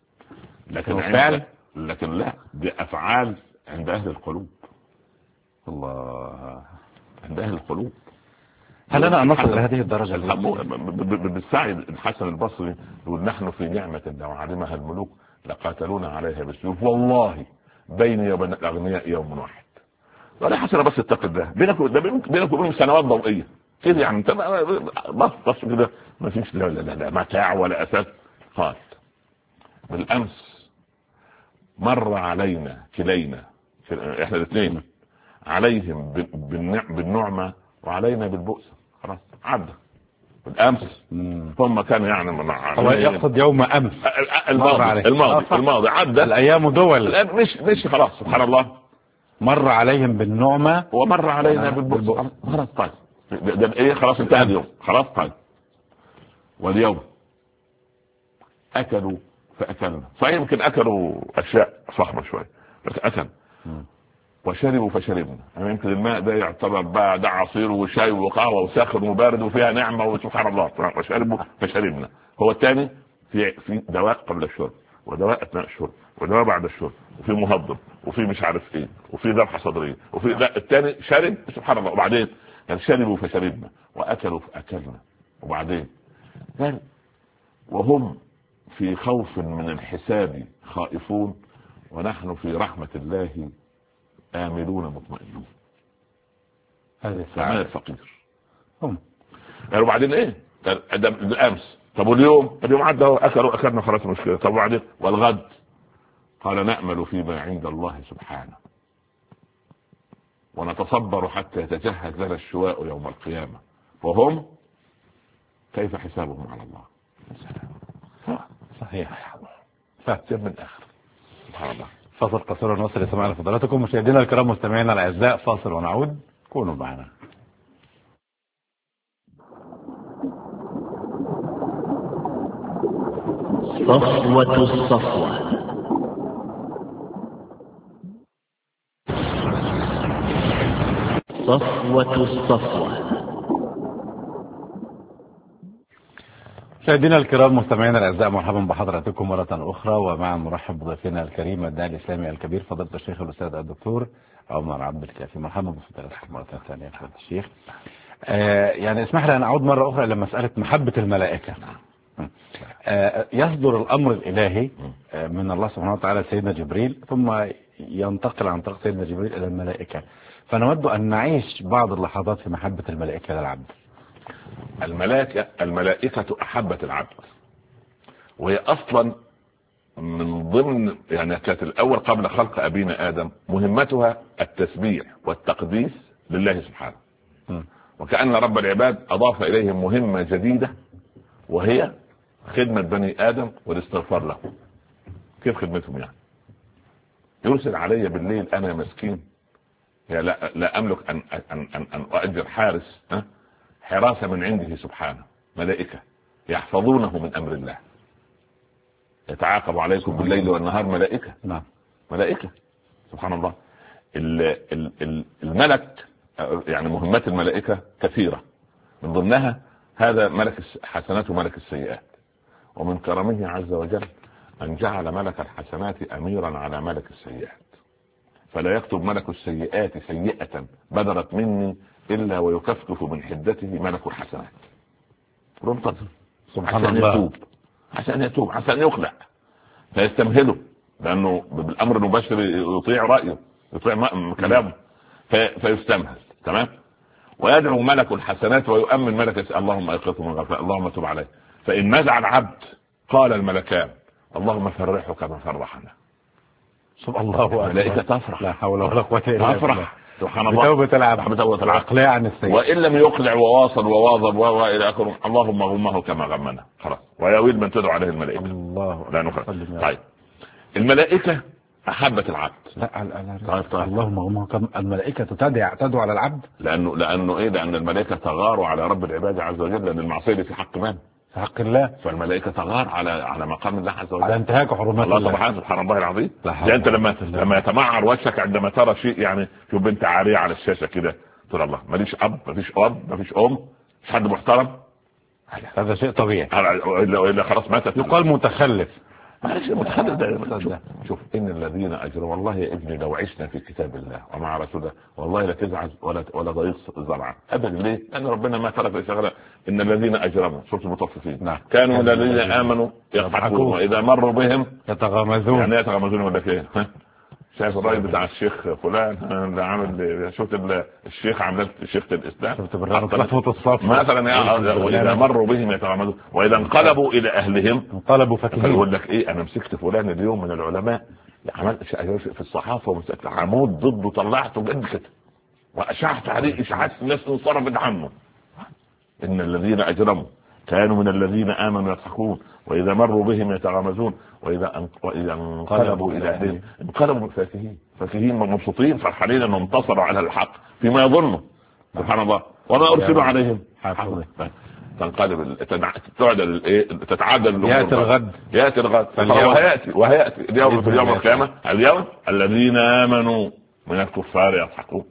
S3: لكن لا، دي أفعال عند أهل القلوب.
S2: الله.
S3: عند أهل القلوب.
S2: هل أنا نصل لهذه الدرجة؟
S3: بالسعي الحسن البصري يقول: نحن في نعمة لو علمها الملوك لقاتلونا عليها بالسيوف، والله بيني وبين الأغنياء يوم واحد. ولا حسن بس اتقي الله، بينك وبينهم سنوات ضوئية كده يعني. انت بس كده ما فيش لا متاع ولا أساس. قال: بالأمس مر علينا كلينا، احنا الاثنين، عليهم بالنعمة وعلينا بالبؤس. خلاص عدى بالأمس. ثم كان يعني
S2: هو يقصد يوم أمس.
S3: الماضي عدى.
S2: الأيام دول.
S3: مش خلاص. سبحان الله.
S2: مر عليهم بالنعمة
S3: ومر علينا بالبؤس. خلاص طيب. ده ايه؟ خلاص انتهى اليوم. خلاص طيب. واليوم أكلوا فأكلنا. فيمكن أكلوا أشياء صخبة شوية بس أكل. وشربوا فشربنا. يعني يمكن الماء ده يعتبر بقى ده عصير وشاي وقهوة وساخن وبارد وفيها نعمة وسبحان الله. وشربوا فشربنا. هو الثاني في دواء قبل الشرب، ودواء أثناء الشرب، ودواء بعد الشرب، وفي مهضم، وفي مش عارف ايه، وفي ذبحة صدرية، وفي لا. الثاني شرب سبحان الله. وبعدين يعني شربوا فشربنا وأكلوا فأكلنا. وبعدين يعني وهم في خوف من الحساب خائفون، ونحن في رحمة الله آملون مطمئنون.
S2: هذا
S3: السعادة الفقير
S2: هم.
S3: يعني وبعدين ايه ده الامس؟ طب واليوم عدى اكلنا خلاص مشكلة. طب وبعدين والغد؟ قال نأمل فيما عند الله سبحانه ونتصبر حتى يتجهز لنا الشواء يوم القيامة وهم كيف حسابهم على الله.
S2: صحيح.
S3: من الآخر سبحان الله.
S2: فاصل قصير ونوصل لسماع فضلاتكم مشاهدينا الكرام مستمعينا الاعزاء. فاصل ونعود، كونوا معنا.
S4: صفوة الصفوة. صفوة الصفوة.
S2: مشاهدينا الكرام مستمعينا الاعزاء، مرحبا بحضراتكم مرة اخرى، ومع نرحب بضيفنا الكريم الداعي الاسلامي الكبير فضيلة الشيخ الاستاذ الدكتور عمر عبد الكافي. مرحبا بفضيلتك مرة ثانية فضيلة الشيخ. يعني اسمح لي ان اعود مرة اخرى الى مسألة محبة الملائكة. يصدر الامر الالهي من الله سبحانه وتعالى سيدنا جبريل، ثم ينتقل عن طريق سيدنا جبريل الى الملائكة، فنود ان نعيش بعض اللحظات في محبة الملائكة للعبد.
S3: الملائكة احبت العبد، وهي اصلا من ضمن يعني كانت الاول قبل خلق ابينا ادم مهمتها التسبيح والتقديس لله سبحانه. وكأن رب العباد اضاف اليهم مهمة جديدة وهي خدمة بني ادم والاستغفار لهم. كيف خدمتهم يعني؟ يرسل علي بالليل انا مسكين يعني لا املك ان اؤجر حارس حراسة من عنده سبحانه، ملائكة يحفظونه من امر الله، يتعاقب عليكم بالليل والنهار ملائكة.
S2: نعم
S3: ملائكة سبحان الله. الملك يعني مهمات الملائكة كثيرة، من ضمنها هذا ملك الحسنات وملك السيئات. ومن كرمه عز وجل ان جعل ملك الحسنات اميرا على ملك السيئات، فلا يكتب ملك السيئات سيئة بدرت مني الا ويكفكف من حدته ملك الحسنات.
S2: سبحان الله.
S3: عشان يتوب عشان يخلع، فيستمهله لانه بالامر المباشر يطيع رايه يطيع كلامه فيستمهل. تمام. ويدعو ملك الحسنات ويؤمن ملك اللهم ايقظه من غفلة اللهم تب عليه. فان نزع العبد قال الملكان اللهم فرحه كما فرحنا.
S2: سبحان الله.
S3: الملائكة تفرح،
S2: لا حول ولا قوة الا بالله.
S3: تفرح سبحان الله
S2: بتوبة العبد
S3: وإقلاع
S2: عن السيء.
S3: وإن لم يقلع وواصل وواظب وإلى آخره اللهم غمه كما غمنا. خلاص. ويويل من تدعو عليه الملائكة.
S2: الله
S3: لا نخلص. طيب الملائكة أحبت العبد.
S2: لا طيب. اللهم غمه كما الملائكة تدعو على العبد.
S3: لأنه إيه؟ لأن الملائكة تغار على رب العباد عز وجل، لأن المعصية في حق من؟
S2: في حق الله.
S3: فالملائكة تغار على مقام الله عز وجل،
S2: على انتهاك حرمات
S3: الله سبحان الله العظيم. يعني انت لما يتمعر وجهك عندما ترى شيء، يعني شوف بنت عارية على الشاشة كده تقول الله ماليش اب مفيش ام مش حد محترم،
S2: هذا شيء طبيعي.
S3: الا خلاص ماتت.
S2: يقال متخلف.
S3: معلش المتخلف ده شوف ان الذين اجروا والله يا ابني لو عشنا في كتاب الله ومع رسوله والله لا تزعل ولا ضيق زرعا ابدا. ليه؟ لان ربنا ما ترك شغله. ان الذين اجرموا سوره المطففين.
S2: نعم.
S3: كانوا الذين امنوا يضحكون واذا مروا بهم
S2: يتغامزون.
S3: يعني يتغامزون ولا ايه؟ شايف الراي بتاع الشيخ فلان اللي عامل شفت الشيخ عملت شيخ الاسلام
S2: شفت برنامج صفوة الصف
S3: مثلا واذا مروا بهم يتغامزون واذا انقلبوا الى اهلهم
S2: انقلبوا فكهين.
S3: يقول لك ايه انا مسكت فلان اليوم من العلماء عملت في الصحافه ومسكت عمود ضده طلعته جد كده واشعت عليه اشاعات الناس انصرفت عنه. ان الذين اجرموا كانوا من الذين امنوا يضحكون واذا مروا بهم يتغامزون واذا انقلبوا الى اهلهم انقلبوا فاكهين مبسوطين فرحانين انهم انتصروا على الحق فيما يظنوا. سبحان الله. وما ارسلوا عليهم حافظين. تنقلب تتعادل ياتي الغد وهياتي اليوم في يوم القيامه اليوم الذين امنوا من الكفار يضحكون.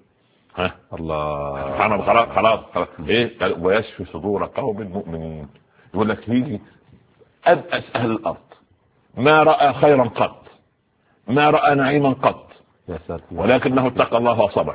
S2: الله
S3: سبحان الله. خلاص ايه ويشفي صدور قوم مؤمنين. يقول لك يجي ابأس اهل الارض ما راى خيرا قط ما راى نعيما قط ولكنه اتقى الله وصبر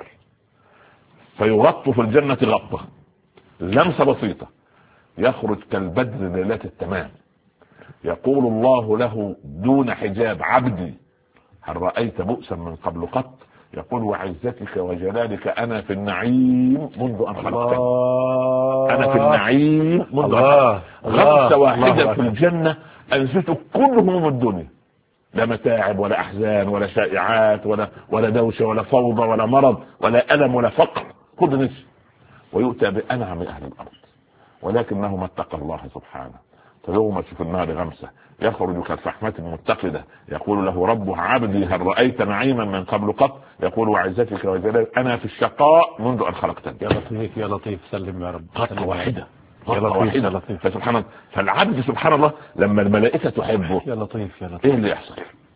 S3: فيغط في الجنة غطة لمسة بسيطة يخرج كالبدر ليلة التمام. يقول الله له دون حجاب عبدي هل رأيت بؤسا من قبل قط؟ يقول وعزتك وجلالك أنا في النعيم منذ أن خلقتني. أنا في النعيم منذ أن غمسة واحدة في الجنة أنست كل هموم الدنيا، لا متاعب ولا أحزان ولا شائعات ولا دوشة ولا فوضى ولا مرض ولا ألم ولا فقر، كل نسي. ويؤتى بأنعم أهل الأرض ولكنه ما اتقى الله سبحانه. فيوم في النار غمسة يخرج كالفحمة المتقدة يقول له ربه عبدي هل رأيت نعيما من قبل قط؟ يقول وعزتك وجلالك أنا في الشقاء منذ أن خلقتني.
S2: يا لطيف يا لطيف سلم يا رب.
S3: خطوة واحدة
S2: يا لطيف.
S3: فسبحان الله، فالعبد سبحان الله لما الملائكة تحبه
S2: يا لطيف
S3: ايه اللي يحصل؟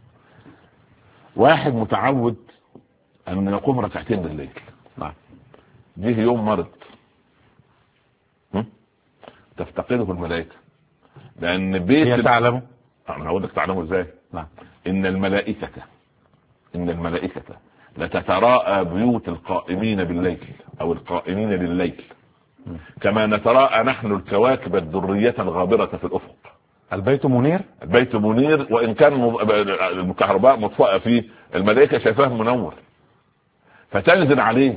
S3: واحد متعود ان يقوم ركعتين بالليل، جه يوم مرض تفتقده الملائكة، لان بيت
S2: هي تعلمه.
S3: انا هقول لك تعلمه ازاي. ان الملائكة لتتراءى بيوت القائمين بالليل او القائمين لليل كما نتراءى نحن الكواكب الدرية الغابرة في الافق.
S2: البيت منير،
S3: البيت منير وان كان الكهرباء مطفأة فيه، الملائكة شايفاه منور فتنزل عليه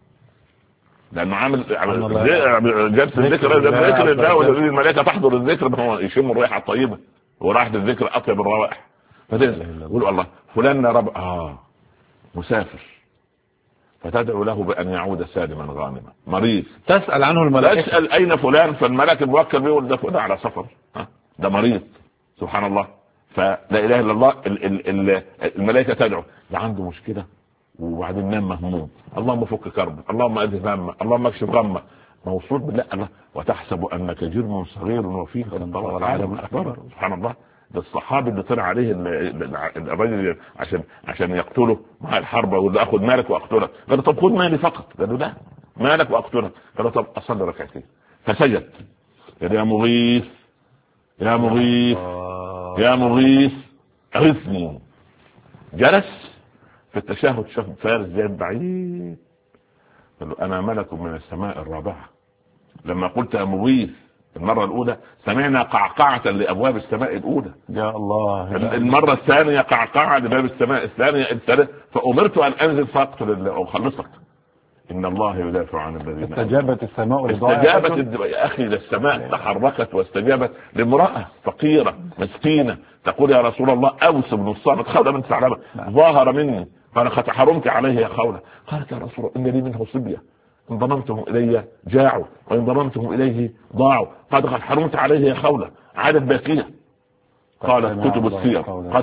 S3: لانه عامل جلسة الذكر. الملائكة تحضر الذكر، هو يشم الرائحة الطيبة ورائحة الذكر اطيب الروائح. فتنزل يقول الله فلان يا رب مسافر، فتدعو له بأن يعود سالما غانما. مريض
S2: تسأل عنه الملائكة،
S3: تسأل أين فلان، فالملك الموكل بيقول ده على سفر، ده مريض. سبحان الله، فلا إله إلا الله. الملائكة تدعو ده عنده مشكلة وبعدين نام مهموم، اللهم فك كربه، اللهم أذهب همه، اللهم اكشف غمه، موصول بالله الله. وتحسب أنك جرم صغير وفيه الله العالم الأكبر. سبحان الله. ده الصحابي اللي طلع عليه الرجل عشان يقتله مع الحرب، واللي اخذ مالك واقتلك، قال طب خذ مالي فقط، قال له لا مالك واقتلك، قال طب اصلي ركعتين. فسجد قال يا مغيث يا مغيث يا مغيث اغثني. جلس في التشهد شهد فارس جاي بعيد، قال له انا ملك من السماء الرابعة. لما قلت يا مغيث المرة الأولى سمعنا قعقعة لأبواب السماء الأولى،
S2: يا الله.
S3: المرة الثانية قعقعة لباب السماء الثالثة، فأمرت أن أنزل فأقتل أو خلصك. إن الله يدافع عن الذين
S2: استجابت السماء
S3: يا أخي السماء تحركت واستجابت لامرأة فقيرة مسكينة تقول يا رسول الله أوس بن الصامت خولة بنت ثعلبة ظاهر مني فأنا قد حرمت عليه يا خولة. قالت يا رسول الله إن لي منه صبية إن ضممتهم إلي جاعوا وإن ضممتهم إليه ضاعوا، قد حرمت عليه يا خولة عادت باكية. قالت كتب السير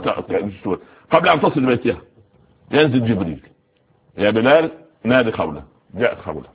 S3: قبل أن تصل بيتها ينزل جبريل يا بلال نادي خولة. جاءت خولة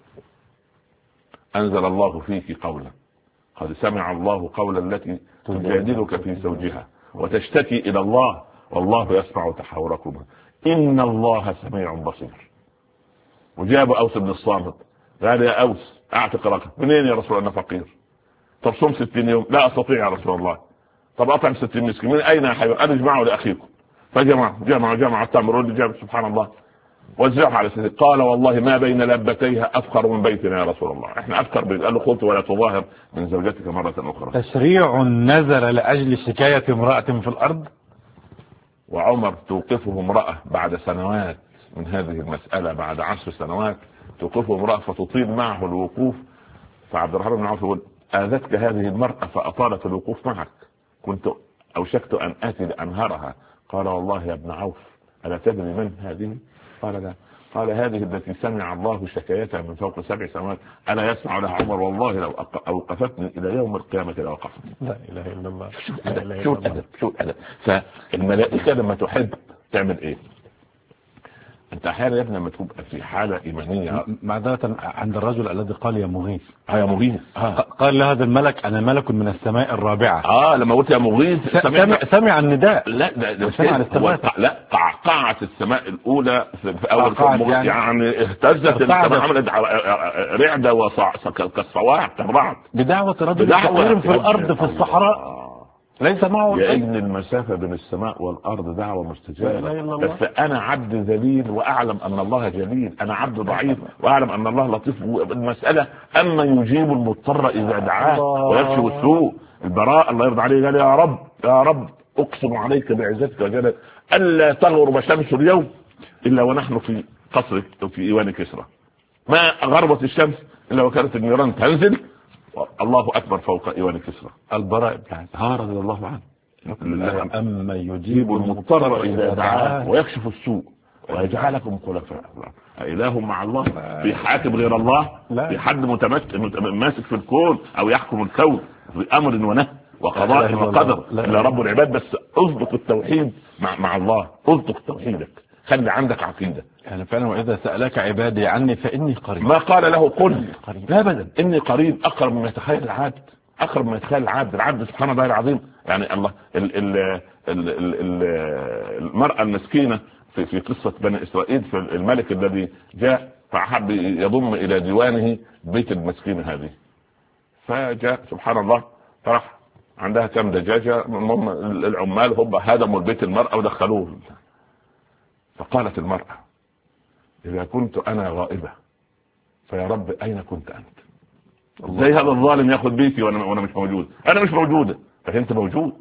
S3: أنزل الله فيك قولا قد سمع الله قولا التي تجادلك في زوجها وتشتكي إلى الله والله يسمع تحاوركما إن الله سميع بصير. وجاب أوس بن الصامت قال يا أوس أعتق رقبة. منين يا رسول الله؟ فقير. طب صوم 60 يوم. لا أستطيع يا رسول الله. طب أطعم 60 مسكين. من أين يا حبيبي؟ أنا اجمعوا لأخيكم. فجمع التمر واللي جاب سبحان الله وزعوا على سيدي. قال والله ما بين لبتيها أفخر من بيتنا يا رسول الله، احنا أفخر بيت. قال له خذ ولا تظاهر من زوجتك مرة أخرى.
S2: تشريع نزل لأجل شكاية امرأة في الأرض.
S3: وعمر توقفه امرأة بعد سنوات من هذه المسألة، بعد 10 سنوات توقفه امرأة فتطيل معه الوقوف. فعبد الرحمن بن عوف يقول آذتك هذه المرأة فأطالت الوقوف معك، كنت أوشكت أن آتي لأنهرها. قال والله يا ابن عوف ألا تدري من هذه؟ قال لا. قال هذه التي سمع الله شكايتها من فوق 7 سماوات ألا يسمع لها عمر؟ والله لو أوقفتني إلى يوم القيامة لأوقفتني.
S2: لا إله إلا الله.
S3: شو الأدب. فالملائكة لما تحب تعمل إيه؟ انت احيانا يا ابني لما تبقى في حاله ايمانيه
S2: معذره عند الرجل الذي قال يا مغيث.
S3: يا مغيث
S2: قال لهذا الملك انا ملك من السماء الرابعه.
S3: لما قلت يا مغيث
S2: سمع النداء.
S3: لا سمع الاستغاثه. لا قعقعت السماء الاولى في اول يعني اهتزت السماء، عملت رعده كالصواعق كالرعد
S2: بدعوه رجل فقير في الارض في الصحراء ليس معه
S3: يا ابن المسافة بين السماء والأرض دعوة مستجابة. بس أنا عبد ذليل وأعلم أن الله جليل، أنا عبد ضعيف وأعلم أن الله لطيف. المسألة أما يجيب المضطر إذا دعاه ويكشف السوء. البراء الله يرضى عليه قال يا رب يا رب أقسم عليك بعزتك وجلالك ألا تغرب شمس اليوم إلا ونحن في قصر في إيوان كسرى، ما غربت الشمس إلا وكانت النيران تنزل الله أكبر فوق إيوان كسرى.
S2: البراء بن عازب رضي الله عنه أما
S3: يجيب المضطر إذا دعاه ويكشف السوء ويجعلكم خلفاء. إله مع الله؟ في حاكم غير الله؟ في حد ماسك في الكون أو يحكم الكون بأمر ونهي وقضاء وقدر إلا رب العباد؟ بس أصدق التوحيد مع الله، أصدق توحيدك، خلي عندك عقيدة.
S2: يعني فعلا وإذا سألك عبادي عني فإني قريب،
S3: ما قال له قل لا أبدا، إني قريب، أقرب مما يتخيل العبد، أقرب مما يتخيل العبد سبحان الله العظيم. يعني الله المرأة المسكينة في قصة بني إسرائيل، في الملك الذي جاء فحب يضم إلى ديوانه بيت المسكين هذه، فجاء سبحان الله طرح عندها كم دجاجة، العمال هم هدموا البيت المرأة ودخلوه. فقالت المرأة إذا كنت أنا غائبة فيا رب أين كنت أنت؟ زي هذا الظالم ياخذ بيتي وأنا مش موجود، أنا مش موجودة لكن أنت موجود.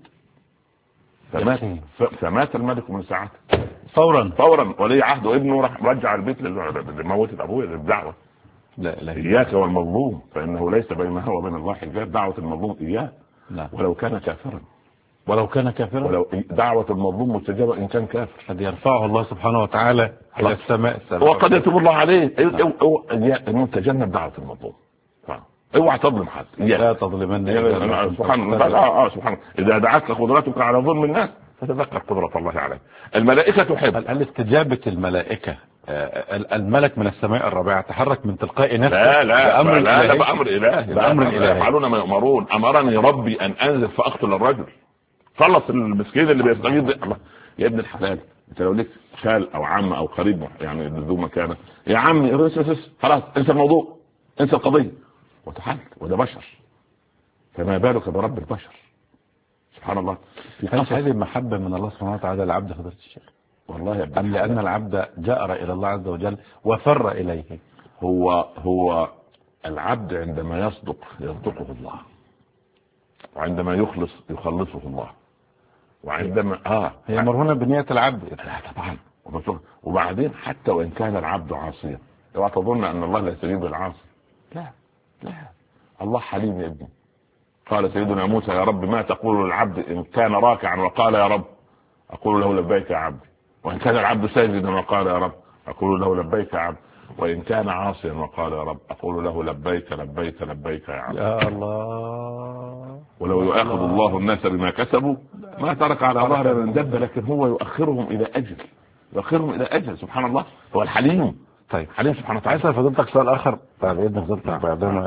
S3: فمات الملك من ساعته فورا ولي عهد وابنه راح رجع البيت لموت أبوه للدعوة.
S2: لا
S3: إياك والمظلوم فإنه ليس بينها وبين الله حجاب، دعوة المظلوم إياه ولو كان كافرا، ولو دعوة المظلوم مستجابة إن كان كافر.
S2: قد يرفعه الله سبحانه وتعالى إلى السماء
S3: وقد يتوب الله عليه. تجنب دعوة المظلوم، اوعى تظلم حد،
S2: لا تظلمن.
S3: سبحان الله سبحان الله. إذا دعتك قدرتك على ظلم الناس فتذكر قدرة الله عليك. الملائكة تحب.
S2: هل استجابة الملائكة الملك من السماء الرابعة تحرك من تلقاء نفسه؟
S3: لا بأمر إلهي يفعلون ما يؤمرون. أمرني ربي أن أنزل فأقتل الرجل. خلص المسكين اللي بيستغيث الله. يا ابن الحلال انت لو لك خال او عم او قريب يعني ذو مكانه، يا عمي خلاص انسى الموضوع، انسى القضيه وتحل، وده بشر، فما بالك برب البشر سبحان الله.
S2: هذه محبة من الله سبحانه وتعالى للعبد فضيلة الشيخ؟
S3: والله
S2: أم لأن العبد جأر إلى الله عز وجل وفر إليه؟
S3: هو العبد عندما يصدقه الله، وعندما يخلصه الله، وعندما
S2: هي مرهونة بنية العبد.
S3: لا طبعا. وبعدين حتى وإن كان العبد عاصيا اوعى تظن أن الله لا يستجيب للعاصي، لا الله حليم يا ابني. قال سيدنا موسى يا رب ما تقول للعبد إن كان راكعا وقال يا رب أقول له لبيك يا عبدي، وإن كان العبد ساجدا وقال يا رب أقول له لبيك يا عبد، وإن كان عاصيا وقال يا رب أقول له لبيك لبيك لبيك يا عبد.
S2: يا الله.
S3: ولو يؤاخذ الله الناس بما كسبوا ما ترك على ظهر من دابة، لكن هو يؤخرهم إلى أجل سبحان الله. هو الحليم.
S2: طيب
S3: حليم سبحانه وتعالى.
S2: عايز فضلتك سؤال آخر بعد إذن فضلتك بعدين.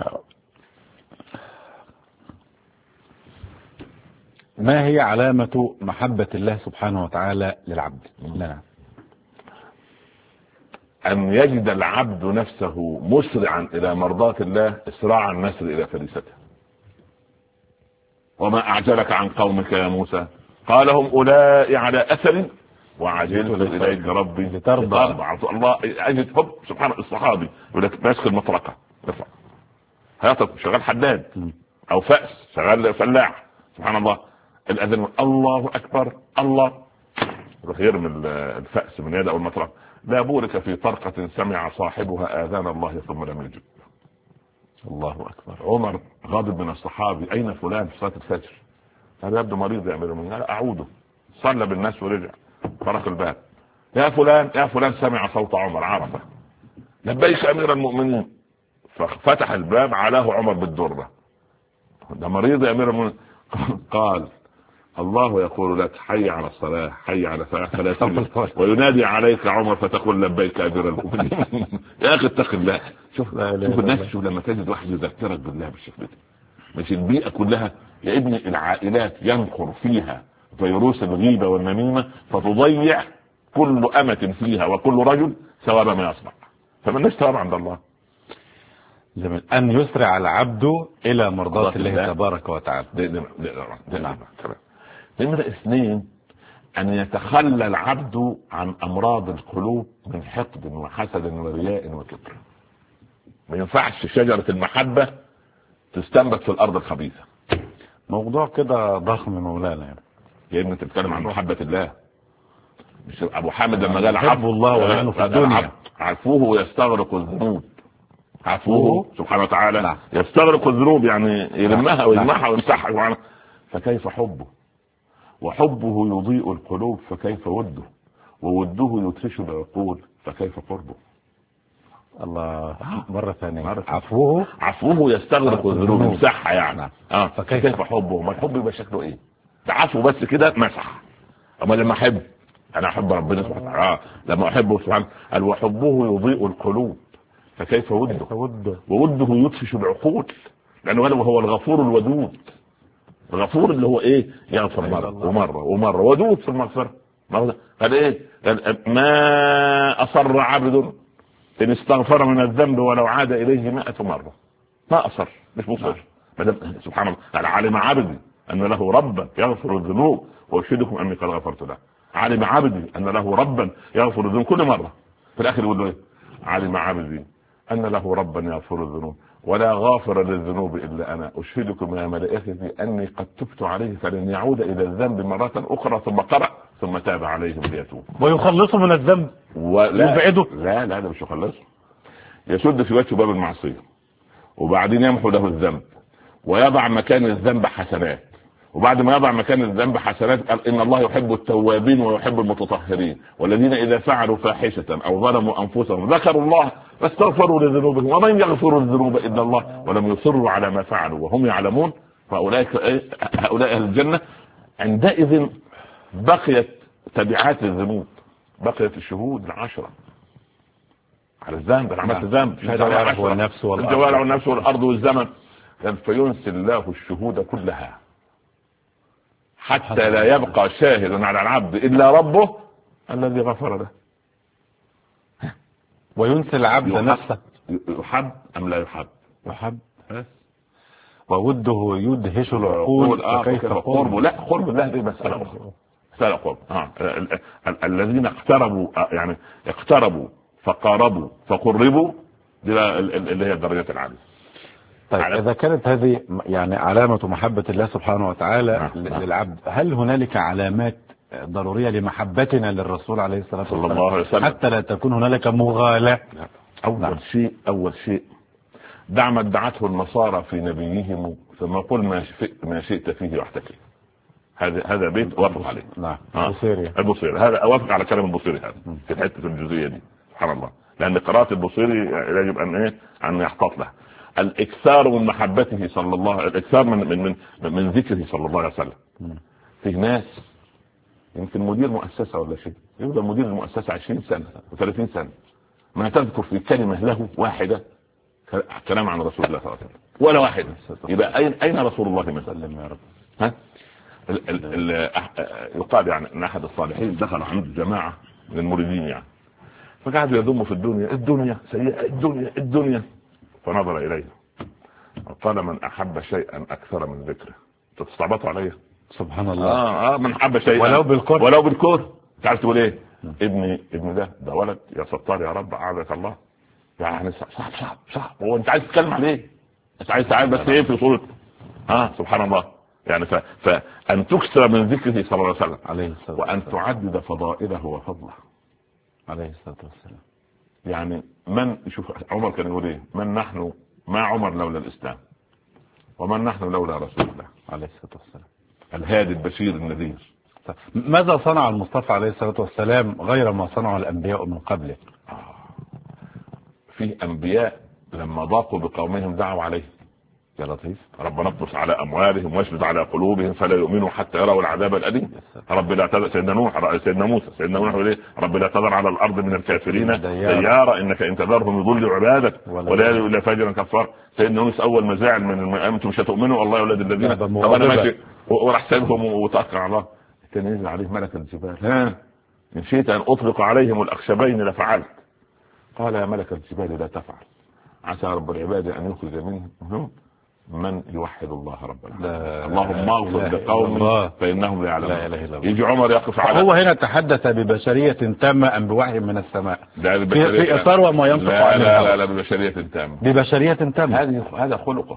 S2: ما هي علامة محبة الله سبحانه وتعالى للعبد؟ لا.
S3: أن يجد العبد نفسه مسرعا إلى مرضاة الله إسراع النسر إلى فريسته. وما أعجلك عن قومك يا موسى قال هم أولئك على أثر وعجلت إليك ربي لترضى. الله أجد حب سبحان الصحابي يقول لك ماسك المطرقة ارفع هيطلق شغال حداد أو فأس شغال فلاح سبحان الله. الأذن الله أكبر الله غير من الفأس من يد أو المطرقة. لا بورك في طرقة سمع صاحبها آذان الله ثم لم يجب. الله أكبر. عمر غاضب من الصحابي أين فلان في صلاة الفجر؟ هذا يبدو مريض يا أمير المؤمنين. أعوده. صلى بالناس ورجع طرق الباب يا فلان سمع صوت عمر عرفه لبيك أمير المؤمنين. ففتح الباب علاه عمر بالدرة. ده مريض يا أمير المؤمنين. قال الله يقول لك حي على الصلاة حي على فلا وينادي عليك عمر فتقول لبيك أمير المؤمنين. يا أخي اتق الله. شوف الناس شوف لما تجد واحد يذكرك بالله بالشكل ده. مش البيئة كلها يا ابني العائلات ينقر فيها فيروس الغيبة والنميمة فتضيع كل أمة فيها وكل رجل ثواب ما يصنع. فمن ثواب عند الله
S2: أن يسرع العبد إلى مرضاة الله تبارك وتعالى.
S3: نمرة 2 أن يتخلى العبد عن أمراض القلوب من حقد وحسد ورياء وكبر. ما ينفعش شجرة المحبة تستنبت في الأرض الخبيثة.
S2: موضوع كده ضخم مولانا
S3: يا ابني تتكلم عن محبة الله. مش ابو حامد لما قال
S2: يحب الله ونحن في الدنيا
S3: عفوه ويستغرق الذنوب. عفوه سبحانه وتعالى يستغرق الذنوب، يعني يلمها ويجمعها ويمسحها. فكيف حبه؟ وحبه يضيء القلوب فكيف وده؟ ووده يدهش العقول فكيف قربه؟
S2: الله. مرة ثانية.
S3: عفوه يستغرق الذنوب يمسحها يعني. فكيف حبه؟ ما الحب يبقى شكله ايه؟ ده عفو بس كده مسح. اما لما احب، انا احب ربنا سبحانه وتعالى، لما احبه سبحانه قال وحبه يضيء القلوب فكيف وده؟ ووده يدهش العقول، لانه هو الغفور الودود. الغفور اللي هو ايه؟ يغفر مرة ومرة ومرة، ودود في المغفرة. قال ايه؟ ما اصر عبد ان استغفر من الذنب ولو عاد اليه 100 مرة. ما اصر، مش مصر. سبحان الله. قال علم عبدي ان له ربا يغفر الذنوب واشهدكم اني قد غفرت له. علم عبدي ان له ربا يغفر الذنوب، كل مرة في الاخر يقول له ايه؟ علم عبدي ان له ربا يغفر الذنوب ولا غافر للذنوب الا انا اشهدكم يا ملائكتي اني قد تبت عليه فلن يعود الى الذنب مرة اخرى. ثم قرأ ثم تاب عليهم ليتوب
S2: ويخلصه من الذنب
S3: يبعده. لا ده مش يخلصه، يسد في وجهه باب المعصية وبعدين يمحو له الذنب ويضع مكان الذنب حسنات، وبعد ما يضع مكان الذنب حسنات قال ان الله يحب التوابين ويحب المتطهرين والذين اذا فعلوا فاحشة او ظلموا انفسهم ذكروا الله فاستغفروا لذنوبهم ومن يغفر الذنوب الا الله ولم يصروا على ما فعلوا وهم يعلمون فهؤلاء اهل الجنة. عندئذ بقيت تبعات الذنوب، بقيت الشهود 10 على الذنب. انا عملت ذنب،
S2: الجوارح
S3: والنفس والارض والزمن. فينسي الله الشهود كلها حتى لا يبقى شاهد على العبد إلا ربه الذي غفر له.
S2: وينسي العبد نفسه.
S3: يحب أم لا يحب؟
S2: يحب ووده يدهش العقول فكيف
S3: قربه؟ لا، قرب الله دي مسألة أخرى، مسألة قرب. الذين اقتربوا فقاربوا فقربوا، دي اللي هي الدرجات العالية.
S2: طيب إذا كانت هذه يعني علامة محبة الله سبحانه وتعالى للعبد، هل هنالك علامات ضرورية لمحبتنا للرسول عليه الصلاة والسلام حتى لا تكون هنالك مغالاة؟
S3: أول شيء دع ما ادعته النصارى في نبيهم ثم قل ما شئت فيه واحتكي. هذا بيت وافق عليه.
S2: نعم.
S3: البصيري هذا اوافق على كلام البصيري هذا في الحته الجزئيه دي. سبحان الله، لان قراءة البصيري يجب ان يحتاط له. الاكثار من محبته صلى الله، الاكثار من ذكره صلى الله عليه وسلم. في ناس يمكن مدير مؤسسة ولا شيء يبقى مدير المؤسسة 20 سنة و30 سنة ما تذكر في كلمة له واحدة كلام عن رسول الله صلى الله عليه وسلم ولا واحد. يبقى أين رسول الله مثلا يا رب؟ يقال يعني ان احد الصالحين دخل عند جماعة من المريدين يعني، فقعدوا يذموا في الدنيا سيئة، الدنيا فنظر إليه قال من أحب شيئا أكثر من ذكره. تستعبطوا عليه؟
S2: سبحان الله.
S3: من أحب شيئا ولو بالكور تعرف تقول إيه؟ ابني ده ولد يا ستار يا رب أعاذك الله. يعني صعب هو أنت عايز تتكلم عليه؟ أنت عايز تعال بس إيه في صورة سبحان الله يعني. فأن تكثر من ذكره صلى الله عليه وسلم
S2: عليه الصلاة
S3: وأن تعدد فضائله وفضله
S2: عليه الصلاة والسلام.
S3: يعني من شوف عمر كان يقول ايه؟ من نحن ما عمر لولا الاسلام ومن نحن لولا رسول الله
S2: عليه الصلاة والسلام
S3: الهادي البشير النذير.
S2: ماذا صنع المصطفى عليه الصلاة والسلام غير ما صنعه الانبياء من قبله؟
S3: في انبياء لما ضاقوا بقومهم دعوا عليه
S2: يا لطيف
S3: ربنا اطمس على اموالهم واشدد على قلوبهم فلا يؤمنوا حتى يروا العذاب الاليم. رب لا تذر سيدنا نوح سيدنا موسى سيدنا نوح ليه؟ رب لا تذر على الارض من الكافرين ديارا انك ان تذرهم يضلوا عبادك ولا يلدوا الا فاجرا كفار. سيدنا يونس اول ما زعل من انتم مش هتؤمنوا والله يا اولاد الذين طب انا ماشي وراح سايبهم وتاكل على الله. كان ينزل عليه ملك الجبال ان شئت ان اطلق عليهم الاخشبين لفعلت. قال يا ملك الجبال لا تفعل عسى رب العباد ان يخرج منهم من يوحد الله رب العالمين. اللهم اغفر لقوم فانهم لا يعلمون. يجي عمر يقف على
S2: هو هنا تحدث ببشرية تامة ام بوحي من السماء في اطار وما ينطق عن الهوى؟
S3: لا ببشرية تامة.
S2: ببشرية تامة.
S3: هذا خلقه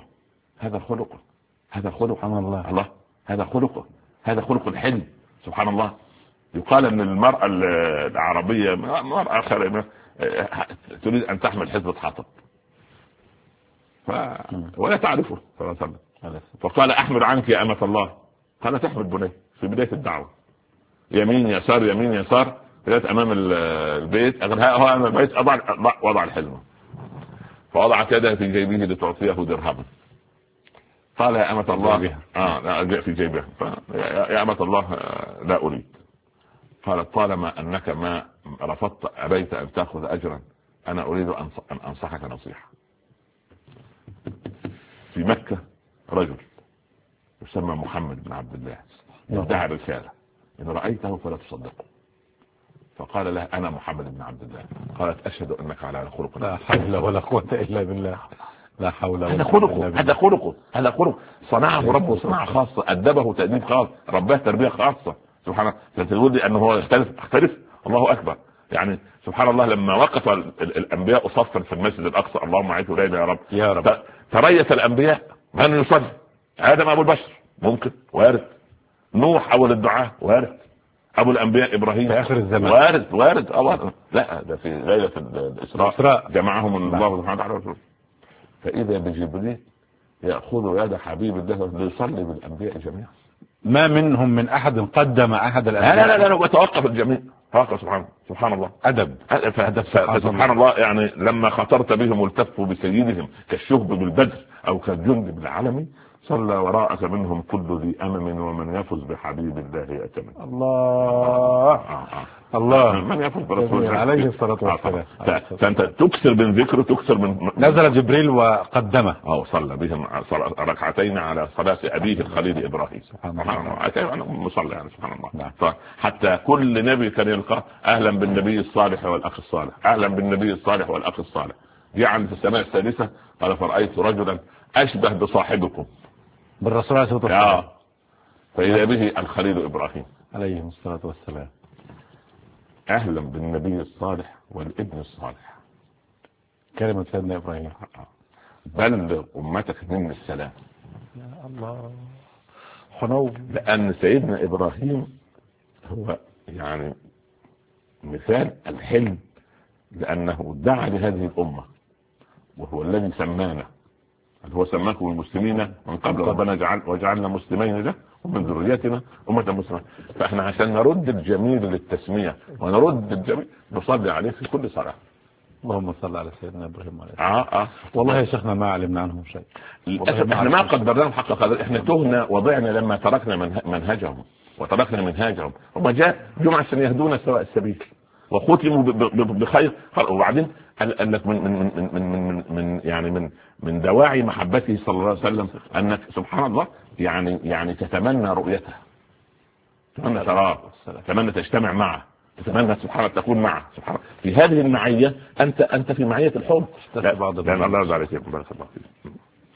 S3: سبحان الله.
S2: هذا خلقه
S3: الحلم سبحان الله. يقال ان المرأة العربية مرأة خارجة تريد ان تحمل حزبة حطب ولا تعرفه صلى الله عليه وسلم، فقال احمل عنك يا امة الله. قالت احمل بني في بداية الدعوة، يمين يسار يمين يسار، جاءت امام البيت، هو امام البيت، وضع الحزمة فوضعت يدها في جيبه لتعطيه درهما. قال يا امة الله جاء في جيبها، يا امة الله لا اريد. قالت طالما انك ما رفضت ابيت ان تاخذ اجرا، انا اريد ان انصحك نصيحة. في مكة رجل يسمى محمد بن عبد الله يدعي رسالة، إن رأيته فلا تصدقه. فقال له أنا محمد بن عبد الله. قالت أشهد أنك على خلق.
S2: لا حول ولا قوة إلا بالله. لا حول ولا
S3: قوة إلا بالله. هذا خلقه صنعه ربه صناعة خاصة، أدبه تأديب خاص، رباه تربية خاصة. سبحان الله. تقول لي أنه هو يختلف الله أكبر. يعني سبحان الله لما وقف الأنبياء صفا في المسجد الأقصى، اللهم أعيذ ليلة
S2: يا رب،
S3: تريث الأنبياء من يصلي. آدم أبو البشر ممكن وارد، نوح أول الدعاء وارد، أبو الأنبياء إبراهيم
S2: في آخر الزمان
S3: وارد لا ده في ليلة الإسراء جمعهم الله سبحانه وتعالى. فإذا بجبريل يأخذ يد حبيب الله ليصلي بالأنبياء جميعا،
S2: ما منهم من أحد قدم أحد الأنبياء.
S3: لا وتوقف الجميع. سبحان الله
S2: أدب
S3: سبحان الله. يعني لما خطرت بهم التفوا بسيدهم كالشهب بالبدر أو كالجند بالعلم، صلى وراءك منهم كل ذي أمم، ومن يفز بحبيب الله يأتمن.
S2: الله
S3: من يفز برسول الله
S2: عليه الصلاة والسلام.
S3: فأنت تكسر من ذكره، تكسر من
S2: نزل جبريل وقدمه
S3: صلى بهم ركعتين على صلاة أبيه الخليل إبراهيم. سبحان الله مصلى يعني سبحان الله. فحتى كل نبي كان يلقى أهلا بالنبي الصالح والأخ الصالح، أهلا بالنبي الصالح والأخ الصالح. جعل في السماء السادسة قال فرأيت رجلا أشبه بصاحبكم
S2: بالرسول عليه الصلاة والسلام،
S3: فإذا به الخليل إبراهيم
S2: عليه الصلاة والسلام.
S3: أهلا بالنبي الصالح والابن الصالح،
S2: كلمة سيدنا إبراهيم.
S3: بلغ أمتك مني السلام.
S2: يا الله حنو.
S3: لأن سيدنا إبراهيم هو يعني مثال الحلم، لأنه دعا لهذه الأمة، وهو الذي سمانا، هو سماكم المسلمين من قبل ربنا وجعلنا مسلمين له ومن ذريتنا أمة مسلمة. فإحنا عشان نرد الجميل للتسمية ونرد الجميل نصلي عليه في كل صلاة.
S2: اللهم صل على سيدنا إبراهيم عليه والله يا شيخنا ما علمنا عنهم شيء
S3: للأسف. احنا ما قدرناهم حق قدر، احنا تهنا وضعنا لما تركنا منهجهم وتركنا منهاجهم. هم جاء جمعة عشان يهدونا سواء السبيل وختموا بخير. وبعدين قال لك من يعني من دواعي محبته صلى الله عليه وسلم انك سبحان الله يعني تتمنى رؤيته، تتمنى تراه، تتمنى تجتمع معه، تتمنى سبحان الله تكون معه. سبحان الله في هذه المعية انت في معية الحب. لأن الله يرضى عليك. بارك الله فيك.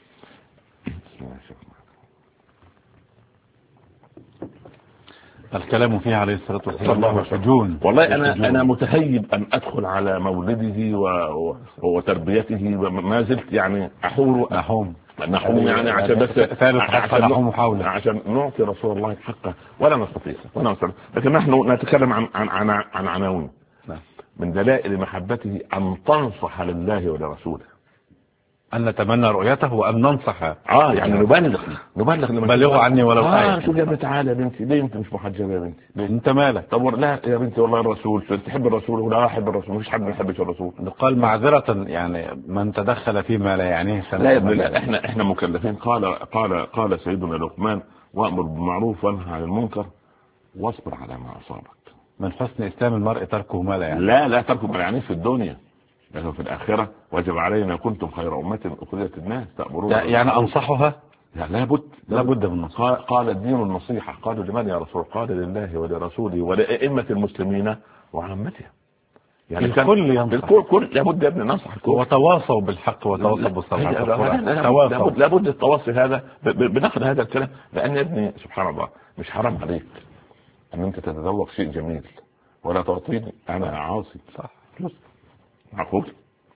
S2: الكلام فيه عليه الصلاة والسلام شجون.
S3: والله أنا متهيب أن أدخل على مولده وتربيته، وما زلت يعني
S2: نحوم
S3: يعني عشان بس عشان نعطي رسول الله حقه، ولا نستطيع. لكن نحن نتكلم عن عناوين. من دلائل محبته أن تنصح لله ولرسوله،
S2: أن نتمنى رؤيته وأن ننصح.
S3: يعني نبلغ
S2: بلغوا عني ولو آية.
S3: شوف يا بنت تعالى يا بنتي، ليه انت مش محجبه يا بنتي؟
S2: انت مالك؟
S3: طب لا يا بنتي والله الرسول تحب الرسول ولا احب الرسول؟ مفيش حد ما يحبش الرسول.
S2: قال معذرة يعني من تدخل فيما لا يعنيه.
S3: لا يا ابن الله، احنا مكلفين. قال سيدنا لقمان وامر بالمعروف وانهى عن المنكر واصبر على ما اصابك.
S2: من حسن اسلام المرء تركه ما لا يعني.
S3: لا تركه ما لا يعني في الدنيا، لكن في الآخرة وجب علينا كنتم خير أمة أخرجت الناس تأمرون.
S2: يعني أنصحها؟
S3: لابد من النصيحة. قال الدين النصيحة. قالوا لمن يا رسول؟ قال لله ولرسوله ولأئمة المسلمين وعامتها. يعني
S2: الكل ينصح،
S3: الكل لابد يا ابني ننصح الكل.
S2: وتواصوا بالحق وتواصوا بالصبر.
S3: لابد التواصي هذا بناخذ هذا الكلام. لأن يا ابني سبحان الله مش حرام عليك أن أنت تتذوق شيء جميل ولا تعطيني أنا عاصي.
S2: صح.
S3: معقول؟
S2: لا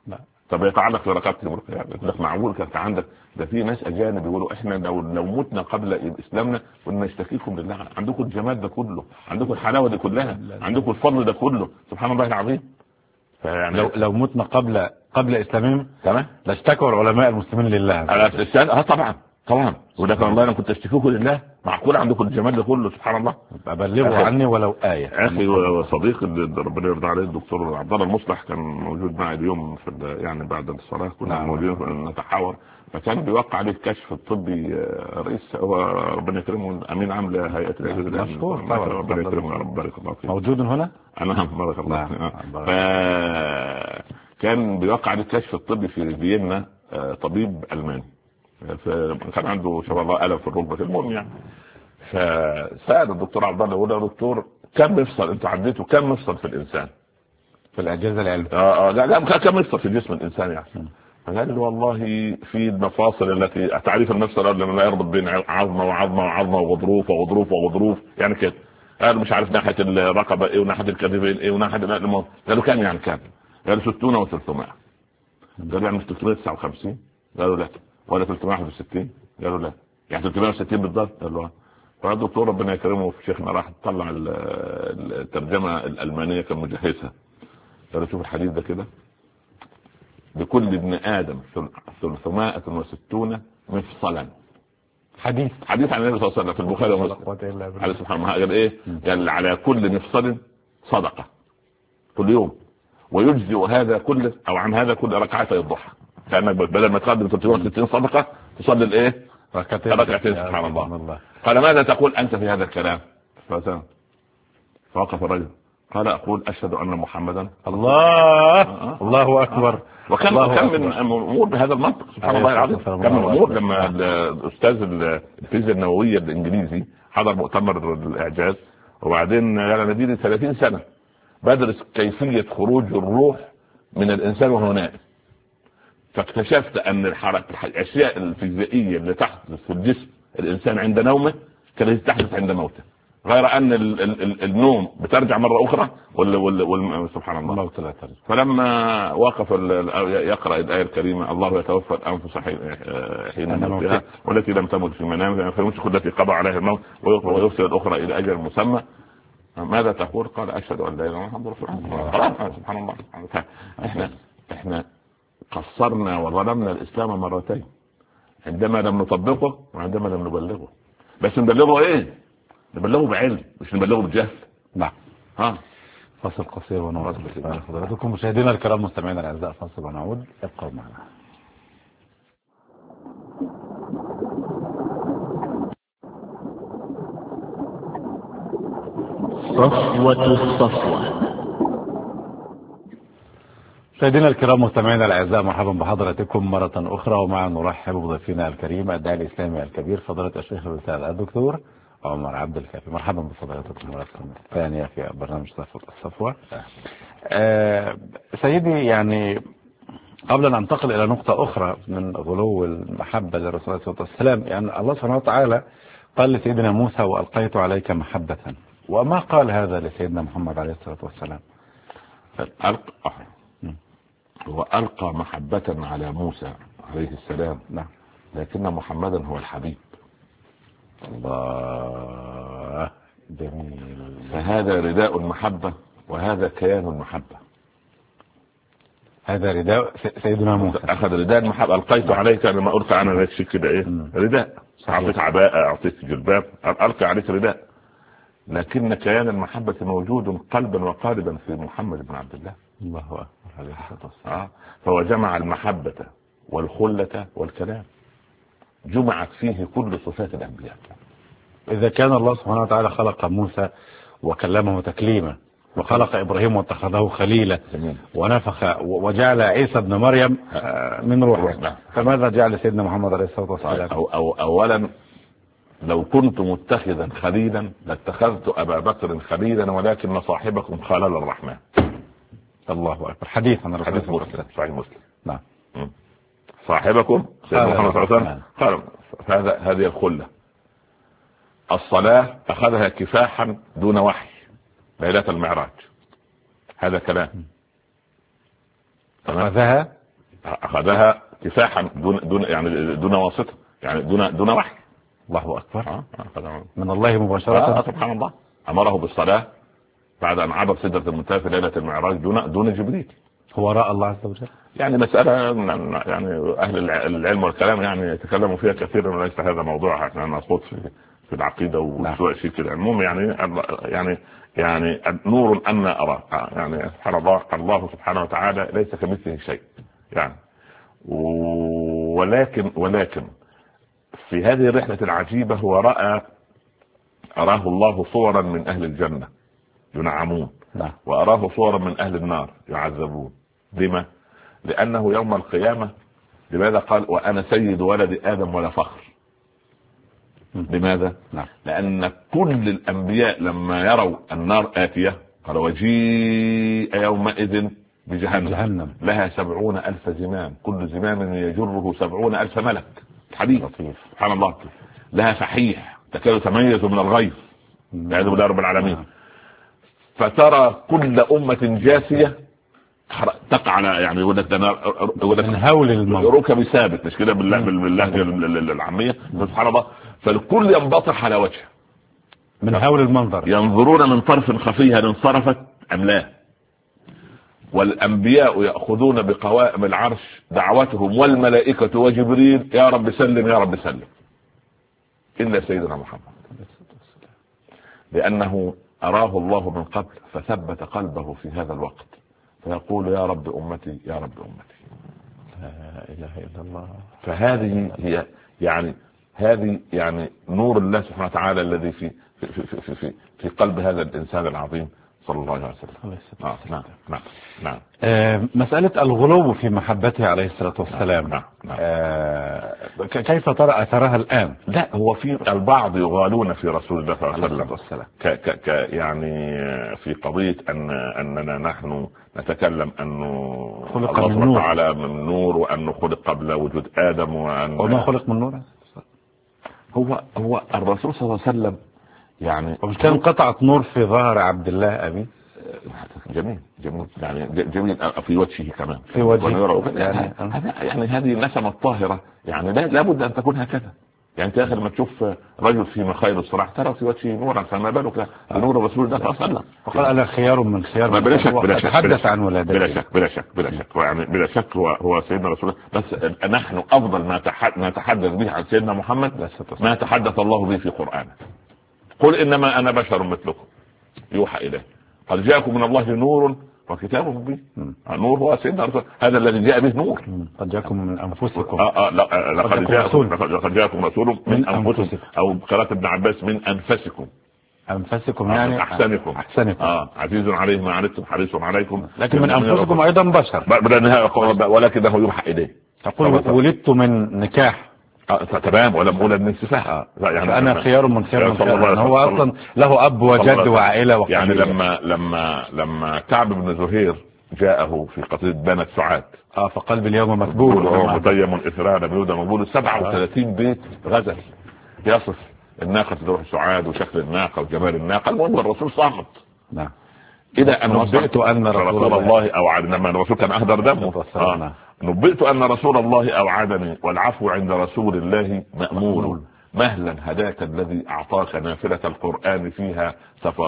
S3: طب يتعلق بركبتهم رقيه، لك معقول كانت عندك؟ ده في ناس اجانب يقولوا احنا لو متنا قبل اسلامنا كنا نشتكيكم لله، عندكم الجمال ده كله، عندكم الحلاوه دي كلها، عندكم الفضل ده كله، سبحان الله العظيم.
S2: يعني لو متنا قبل اسلامهم
S3: تمام
S2: لاشتكوا العلماء المسلمين لله.
S3: طبعا ولكن والله انا كنت اشتكيكم لله، معقول عندكم الجمال ده كله، سبحان الله.
S2: ابلغوا عني ولو ايه.
S3: اخي وصديقي ربنا يرضى عليه الدكتور عبد الله المصلح كان موجود معي اليوم يعني بعد الصلاه كنا موجودين نتحاور، فكان بيوقع عليه الكشف الطبي رئيس هو ربنا يكرمه امين عام لهيئه الاعجاز
S2: مشكور طبعا،
S3: ربنا يكرمه يا رب، بارك الله فيك.
S2: موجود هنا؟
S3: انا بارك الله كان بيوقع عليه الكشف الطبي في فيينا طبيب الماني، كان عنده شاء الله ألم في الركبه، المهم يعني. فسأل الدكتور عبد الله يقول له يا دكتور كم مفصل انتوا عديتوا، كم مفصل في الانسان
S2: في الاعجاز العلمي؟
S3: لا كم مفصل في جسم الانسان يعني؟ فقال له والله في المفاصل التي تعريف المفصل لما لا يربط بين عظمه وعظمه وعظمه وغضروف وغضروف وغضروف يعني كده. قال مش عارف ناحيه الرقبه ايه وناحيه الكتفين ايه وناحيه قالوا كام يعني كام؟ قالوا 60 و300. قالوا يعني مش 359؟ قالوا لا. ولا 361؟ قالوا لا. يعني 360 بالضبط؟ قالوا فالدكتور ربنا يكرمه في شيخنا راح طلع الترجمه الالمانيه كان مجهزها. قال شوف الحديث ده كده، لكل ابن ادم 360 مفصلا. حديث عن النبي صلى الله عليه وسلم في البخاري ومسلم. عليه سبحانه وتعالى قال ايه؟ قال على كل مفصل صدقه كل يوم، ويجزئ هذا كله او عن هذا كل ركعتي الضحى، كانك بدل ما تقدم 360 صدقه تصلي الايه؟ ركعتين. سبحان الله. قال ماذا تقول انت في هذا الكلام؟ فوقف الرجل قال اقول اشهد ان محمدا
S2: الله اكبر.
S3: وكم من امور بهذا المنطق، سبحان الله العظيم. كم من امور لما الاستاذ الفيزياء النوويه الانجليزي حضر مؤتمر الاعجاز، وبعدين يعني نديني 30 سنه بدرس كيفيه خروج الروح من الانسان وهو نائم، فاكتشفت ان الاشياء الفيزيائيه اللي تحدث في الجسم الانسان عند نومه كانت تحدث عند موته، غير ان النوم بترجع مره اخرى سبحان الله. فلما وقف يقرا الايه الكريمه الله يتوفى الانفس حين موتها والتي لم تمت في منامها فيمسك التي قضى عليها الموت ويرسل الاخرى الى اجل مسمى، ماذا تقول؟ قال اشهد ان لا اله الا الله محمد رسول الله. سبحان الله. احنا قصرنا وظلمنا الاسلام مرتين، عندما لم نطبقه وعندما لم نبلغه. بس نبلغه ايه؟ نبلغه بعلم مش نبلغه بجهل.
S2: نعم. فاصل قصير ونعود. حضراتكم مشاهدينا الكرام مستمعينا الاعزاء، فاصل ونعود، ابقوا معنا.
S4: صفوة الصفوة.
S2: مشاهدينا الكرام مستمعينا الاعزاء، مرحبا بحضراتكم مره اخرى، ومع نرحب بضيفنا الكريم الداعي الاسلامي الكبير فضيله الشيخ الاستاذ الدكتور عمر عبد الكافي. مرحبا بفضيلتكم مره ثانيه في برنامج صفوة الصفوة. سيدي، يعني قبل ان ننتقل الى نقطه اخرى من غلو المحبه للرسول عليه الصلاه والسلام، يعني الله سبحانه وتعالى قال لسيدنا موسى والقيت عليك محبه، وما قال هذا لسيدنا محمد عليه الصلاه والسلام؟
S3: وألقى محبة على موسى عليه السلام.
S2: نعم.
S3: لكن محمدا هو الحبيب.
S2: الله جميل.
S3: فهذا رداء المحبة وهذا كيان المحبة.
S2: هذا رداء سيدنا موسى،
S3: أخذ رداء المحبة. ألقيت عليك لما ألقى أنا نفسي كده إيه؟ رداء. أعطيك عباءة، أعطيك جلباب، ألقى عليك رداء. لكن كيان المحبة موجود قلبا وقالبا في محمد بن عبد الله.
S2: الله أكبر.
S3: فهو جمع المحبة والخلة والكلام، جمعت فيه كل صفات الأنبياء.
S2: إذا كان الله سبحانه وتعالى خلق موسى وكلمه تكليما، وخلق إبراهيم واتخذه خليلا، ونفخ وجعل عيسى ابن مريم من روحه، فماذا جعل سيدنا محمد عليه الصلاة والسلام؟
S3: أولا لو كنت متخذا خليلا لاتخذت أبا بكر خليلا، ولكن صاحبكم خلال الرحمن.
S2: الله أكبر. حديث عن
S3: حديث مسلم، صحيح مسلم.
S2: نعم.
S3: صاحبكم سيدنا محمد صلى الله عليه وسلم قال هذه الخلة. الصلاة أخذها كفاحا دون وحي ليلة المعراج، هذا كلام.
S2: أخذها
S3: اخذها كفاحا دون يعني دون واسطه، يعني دون وحي.
S2: الله اكبر. من الله مباشره.
S3: سبحان الله. امره بالصلاه بعد ان عبر سدره المنتهى في ليله المعراج دون جبريل.
S2: هو راى الله عز وجل.
S3: يعني مساله يعني اهل العلم والكلام يعني يتكلموا فيها كثيرا، وليس هذا موضوع احنا نخوض في العقيده وسوء شيء كده. المهم يعني نور ان ارى، يعني سبحان الله سبحانه وتعالى ليس كمثله شيء يعني. ولكن في هذه الرحله العجيبه هو اراه الله صورا من اهل الجنه ينعمون، واراه صورا من اهل النار يعذبون. لما؟ لانه يوم القيامه لماذا قال وانا سيد ولد ادم ولا فخر؟ لماذا؟ لان كل الانبياء لما يروا النار اتيه قال وجيء يومئذ بجهنم لها 70,000 زمام، كل زمام يجره 70,000 ملك. حديث سبحان الله. لها فحيح تكاد تميز من الغيظ والعياذ بالله رب العالمين. فترى كل امه جاثيه تقع على يعني يقول لك
S2: من هول الموت
S3: ركب ثابت، مش كده باللهجه العاميه. سبحان الله. فالكل ينبطح على وجهه
S2: من هول المنظر،
S3: ينظرون من طرف خفي هل انصرفت ام لا. والانبياء ياخذون بقوائم العرش دعوتهم والملائكه وجبريل يا رب سلم يا رب سلم، الا سيدنا محمد لانه اراه الله من قبل فثبت قلبه في هذا الوقت فيقول يا رب امتي يا رب امتي.
S2: لا اله الا الله.
S3: فهذه هي هذه يعني نور الله سبحانه وتعالى الذي في قلب هذا الانسان العظيم صلى الله عليه وسلم. نعم.
S2: مسألة الغلو في محبته عليه الصلاة والسلام.
S3: نعم.
S2: كيف ترى أثرها الآن؟
S3: لا، هو في البعض يغالون في رسول الله صلى الله عليه وسلم يعني في قضية أننا نحن نتكلم أنه
S2: خلق
S3: الله
S2: من نور
S3: على من نور، وأنه خلق قبل وجود آدم،
S2: وما خلق من نور.
S3: هو الرسول صلى الله عليه وسلم يعني
S2: ومش كان قطعة نور في ظهر عبد الله أبي؟
S3: جميل يعني جميل في وجهه كمان،
S2: في وجهه
S3: يعني هذه النسمة الطاهرة يعني لابد أن تكون هكذا. يعني انت لما تشوف رجل في مخير الصراع ترى في وجهه نورا، فما بالك بنور رسول الله صلى الله عليه وسلم.
S2: فقال انا خيار من خيار.
S3: بلا شك
S2: تحدث عن ولادته.
S3: بلا شك يعني بلا شك هو سيدنا رسول الله. بس نحن افضل ما نتحدث به عن سيدنا محمد ما تحدث الله به في قرآنه. قل انما انا بشر مثلكم يوحى اليه قد جاءكم من الله نور وكتاب مبين. النور هو سيدنا رسول هذا الذي جاء به نور.
S2: قد جاءكم من انفسكم.
S3: لقد جاءكم رسول من انفسكم، او قراءة ابن عباس من انفسكم
S2: يعني
S3: احسنكم. عزيز عليه ما عنتم حريص عليكم،
S2: لكن من انفسكم ايضا بشر
S3: ولكنه يوحى اليه.
S2: تقول ولدت من نكاح
S3: تمام ولم أولد من سفاح.
S2: يعني أنا خيار من خيار هو أصلا له أب وجد وعائلة وقبيلة.
S3: يعني لما كعب بن زهير جاءه في قصيدة بنت سعاد
S2: فقلب اليوم مكبول
S3: متيم إثرار بيودا مقبول 37 بيت غزل يصف الناقة تروح سعاد وشكل الناقة وجمال الناقة. المهم الرسول صامت.
S2: نعم.
S3: إذا أنا
S2: نبئت أن
S3: رسول الله أوعدني لما الرسول كان أهدر دمه. نبئت أن رسول الله أوعدني والعفو عند رسول الله مأمول. مهلا هداك الذي أعطاك نافلة القرآن فيها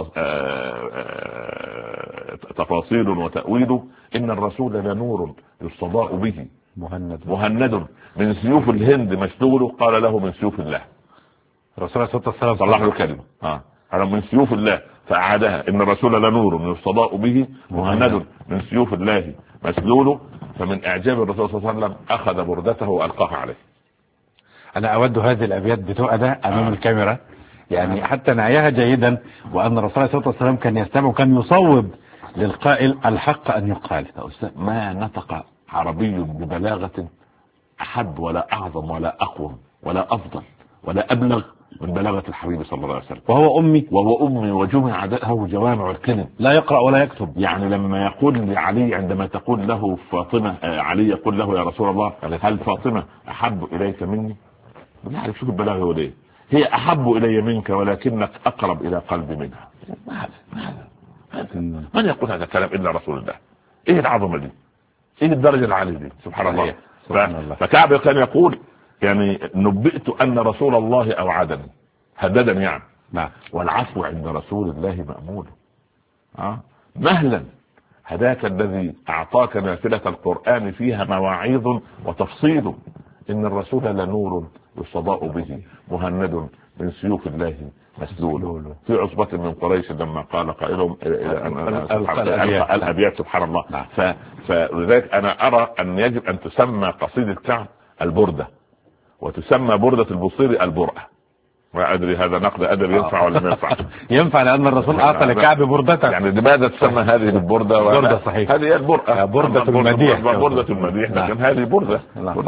S3: تفاصيل وتأويل. إن الرسول لنور يستضاء به مهند من سيوف الهند مشلول قال له من سيوف الله.
S2: الرسول صلى الله عليه وسلم
S3: صلح له كلمة على من سيوف الله فأعادها. إن الرسول لنور يستضاء به مهند من سيوف الله مسلول. فمن إعجاب الرسول صلى الله عليه وسلم أخذ بردته وألقاها عليه.
S2: أنا أود هذه الأبيات بتؤدى أمام الكاميرا يعني حتى نعيها جيدا. وأن الرسول صلى الله عليه وسلم كان يستمع وكان يصوب للقائل الحق أن يقال.
S3: ما نطق عربي ببلاغة أحب ولا أعظم ولا أقوم ولا أفضل ولا أبلغ من بلاغة الحبيب صلى الله عليه وسلم.
S2: وهو أمي
S3: وجمع له جوامع الكلم
S2: لا يقرأ ولا يكتب.
S3: يعني لما يقول لعلي عندما تقول له فاطمة علي يقول له يا رسول الله هل فاطمة أحب إليك مني؟ لا أعرف شوف البلاغة هو ليه. هي أحب إلي منك ولكنك أقرب إلى قلبي منها. من يقول هذا الكلام إلا رسول الله؟ إيه العظمة دي؟ ايه الدرجه العاليه دي؟ سبحان الله.
S2: سبحان الله.
S3: فكعب كان يقول يعني نبئت ان رسول الله اوعدني، هددني يعني.
S2: نعم.
S3: والعفو عند رسول الله مأمول. مهلا هداك الذي اعطاك نافلة القرآن فيها مواعيظ وتفصيل، ان الرسول لنور يستضاء به مهند من سيوف الله مسلول. في عصبة من قريش لما قال قائلهم الابيات سبحان الله. فلذلك انا ارى ان يجب ان تسمى قصيدة كعب البردة، وتسمى بردة البصيري البرأة. ما ادري هذا نقد ادب ينفع ولا ما ينفع؟
S2: ينفع لان الرسول اعطى لكعب بردته.
S3: يعني لماذا تسمى هذه البردة؟
S2: بردة صحيح.
S3: هذه هي البرأة،
S2: بردة المديح.
S3: بردة المديح، لكن هذه بردة.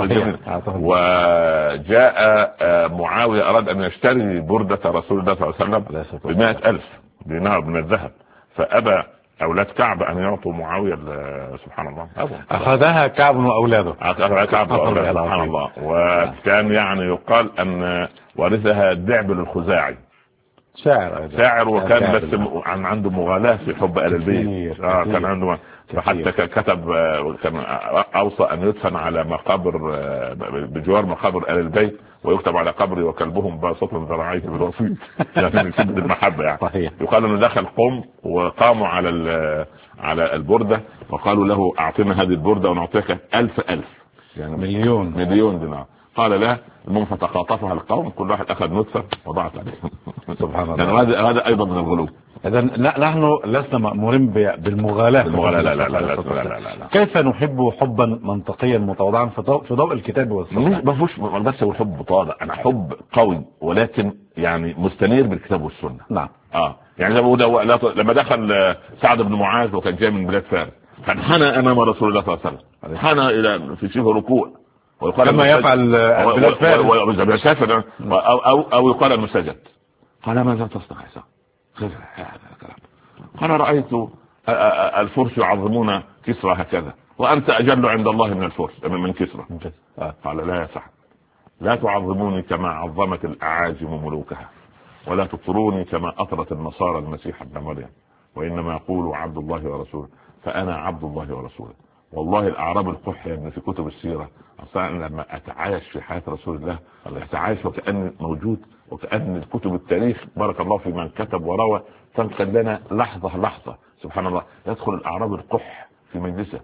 S3: وجاء معاوية اراد ان يشتري بردة رسول الله صلى الله عليه وسلم ب100,000 دينار من الذهب، فابى اولاد كعب ان يعطوا معاوية. سبحان الله.
S2: اخذها كعب واولاده.
S3: سبحان الله. وكان يعني يقال ان ورثها الدعبل الخزاعي، شاعر وكان بس عنده مغالاة في حب آل البيت. كان عنده، فحتى كتب، كان اوصى ان يدفن على مقابر بجوار مقابر آل البيت، ويكتب على قبري وكلبهم باسط ذراعيه بالوصيد، يعني من شدة المحبة يعني.
S2: صحيح.
S3: يقال انه دخل قوم وقاموا على البردة وقالوا له اعطينا هذه البردة ونعطيك 1000 يعني مليون دينار. قال لا، المهم فتقاطفها القوم، كل واحد اخذ نطفة وضعت عليه.
S2: سبحان الله.
S3: يعني هذا ايضا من الغلو.
S2: اذا نحن لسنا مأمورين بالمغالاة.
S3: لا.
S2: كيف نحب حبا منطقيا متواضعا في ضوء الكتاب والسنة؟
S3: ما فيش بس هو حب متواضع، انا حب قوي ولكن يعني مستنير بالكتاب والسنة.
S2: نعم.
S3: يعني لما دخل سعد بن معاذ وكان جاي من بلاد فارس، كان حنى امام رسول الله صلى الله عليه وسلم، حنى الى في شبه ركوع،
S2: كما يفعل بلاد فارس،
S3: او يقال انه سجد. قال ماذا تصنع يا سعد؟ قال رأيت الفرس يعظمون كسرى هكذا، وأنت أجل عند الله من الفرس من كسرى. قال لا يا سعد، لا تعظموني كما عظمت الأعاجم ملوكها، ولا تطروني كما أطرت النصارى المسيح ابن مريم، وإنما يقول عبد الله ورسوله، فأنا عبد الله ورسوله. والله الأعراب القح يعني في كتب السيرة أصلا لما أتعايش في حياة رسول الله أتعايش وكأن موجود، وكأن كتب التاريخ بارك الله في من كتب وروى تنقل لنا لحظة. سبحان الله. يدخل الأعراب القح في مجلسه،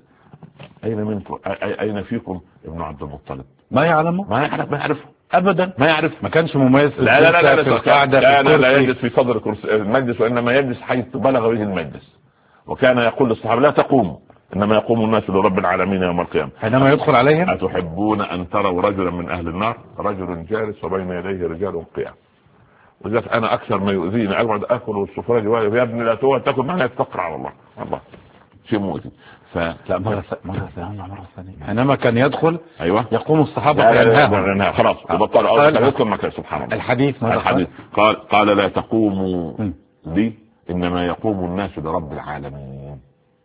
S3: أين فيكم ابن عبد المطلب؟
S2: ما يعرفه أبدا،
S3: ما يعرف،
S2: ما كانش مميز.
S3: لا كان لا يجلس في صدر المجلس، وإنما يجلس حيث بلغ به المجلس. وكان يقول للصحابة لا تقوموا، إنما يقوم الناس لرب العالمين يوم القيامة.
S2: حينما يدخل عليهم
S3: أتحبون أن تروا رجلا من أهل النار، رجل جالس وبين يديه رجال قيام. وذلك أنا أكثر ما يؤذيني أقعد أكل والسفراج يا ابني لا تأكل معنا تقرع، والله شيء مؤذي.
S2: لا مرة ثانية حينما كان يدخل يقوم الصحابة
S3: فينهاهم خلاص وبطلوا يدخل مكان. سبحان الله.
S2: الحديث
S3: قال لا تقوموا لي، إنما يقوم الناس لرب العالمين.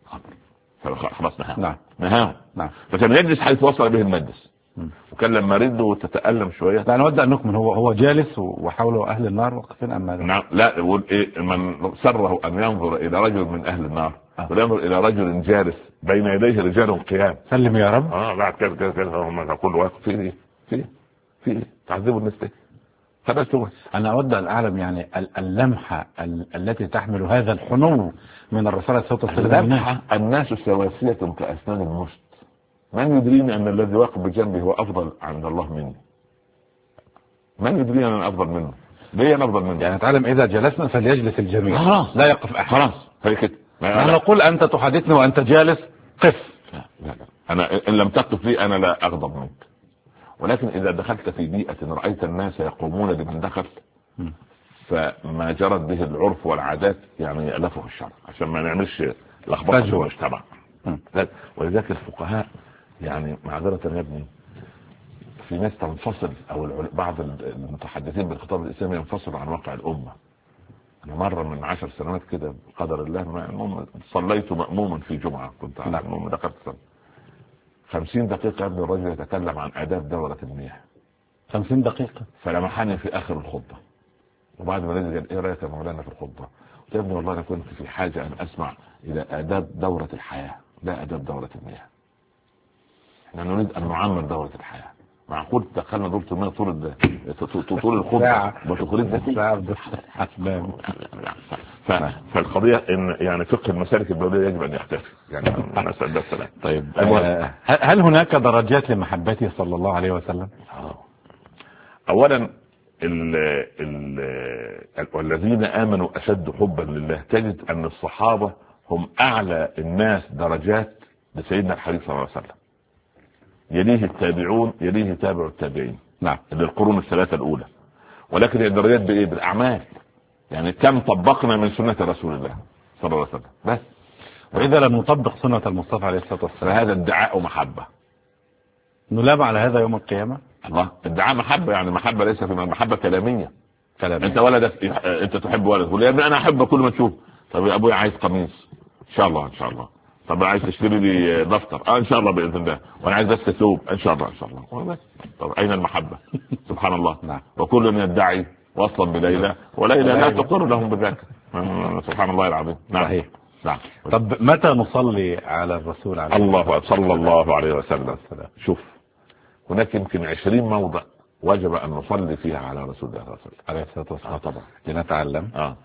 S3: خلاص نهاهم.
S2: نعم.
S3: فكان يجلس حيث وصل به المجلس، وكان لما رده تتألم شوية.
S2: لا نود أن نكمل. هو جالس وحوله أهل النار واقفين أمامه.
S3: نعم. لا يقول من سره أن ينظر إلى رجل من أهل النار وينظر إلى رجل جالس بين يديه رجال قيام.
S2: سلم يا رب.
S3: بعد كده هم كل واقف في تعذيب الناس ليه؟
S2: أنا أود أن أعلم يعني اللمحة التي تحمل هذا الحنو من الرسالة صلى الله عليه وسلم.
S3: اللمحة الناس سواسية كأسنان المشط، من يدريني أن الذي واقف بجنبي هو أفضل عند الله مني؟ من يدريني أن أنا أفضل منه؟ ليه أنا أفضل منه؟
S2: يعني تعلم إذا جلسنا فليجلس الجميع، لا يقف أحد.
S3: خلاص هي كده.
S2: أنا أقول أنت تحدثني وأنت جالس، قف.
S3: لا. أنا إن لم تقف لي أنا لا أغضب منك، ولكن إذا دخلت في بيئة رأيت الناس يقومون لمن دخل، فما جرت به العرف والعادات يعني يألفه الشرع عشان ما نعملش لخبطة في المجتمع. ولذلك الفقهاء يعني معذرة يا ابني، في ناس تنفصل أو بعض المتحدثين بالخطاب الإسلامي ينفصل عن واقع الأمة. أنا مرة من 10 سنوات كده بقدر الله صليت مأموما في جمعة، كنت على المأموم دخلت 50 دقيقة ابن الرجل يتكلم عن آداب دورة المياه.
S2: 50 دقيقة.
S3: فلمحني في آخر الخطبة، وبعد ما نزل قال إيه رأيك يا مولانا في الخطبة؟ قلت يا ابني والله أنا كنت في حاجة أن أسمع إلى آداب دورة الحياة لا آداب دورة المياه. احنا نريد ان نعمر دورة الحياة. معقول دخلنا دور 800 طول الخطبة وتخرج
S2: ساعة
S3: فالقضية ان يعني فقه المسالك الدولية يجب ان يختفي يعني. نسأل ده السلام.
S2: طيب هل هناك درجات لمحبته صلى الله عليه وسلم؟
S3: اولا والذين امنوا اشد حبا لله. تجد ان الصحابة هم اعلى الناس درجات لسيدنا الحبيب صلى الله عليه وسلم، يليه التابعون، يليه تابع التابعين.
S2: نعم.
S3: للقرون الثلاثة الاولى. ولكن الدرجات بايه؟ بالاعمال. يعني كم طبقنا من سنة رسول الله صلى الله عليه وسلم بس.
S2: واذا لم نطبق سنة المصطفى عليه الصلاة والسلام
S3: فهذا ادعاء محبة،
S2: نلام على هذا يوم القيامة.
S3: الله، ادعاء محبة يعني محبة ليس في محبة كلامية.
S2: كلامية.
S3: انت ولدك، انت تحب ولدك، تقول يا ابني انا احبك كل ما تشوف. طب يا ابويا عايز قميص، ان شاء الله ان شاء الله. طب عايز تشتري لي دفتر، ان شاء الله باذن الله. وانا عايز بس ثوب، ان شاء الله ان شاء الله. طب اين المحبة؟ سبحان الله.
S2: نعم.
S3: وكل يدعي وصلا بليلى وليلى لا تقر لهم بذاك. سبحان الله العظيم. نعم.
S2: صحيح.
S3: نعم.
S2: طب متى نصلي على الرسول عليه
S3: الله صلى الله عليه وسلم؟ شوف، هناك يمكن 20 موضع وجب ان نصلي فيها على رسول الله
S2: عليه الصلاة والسلام.
S3: طبعا
S2: لنتعلم.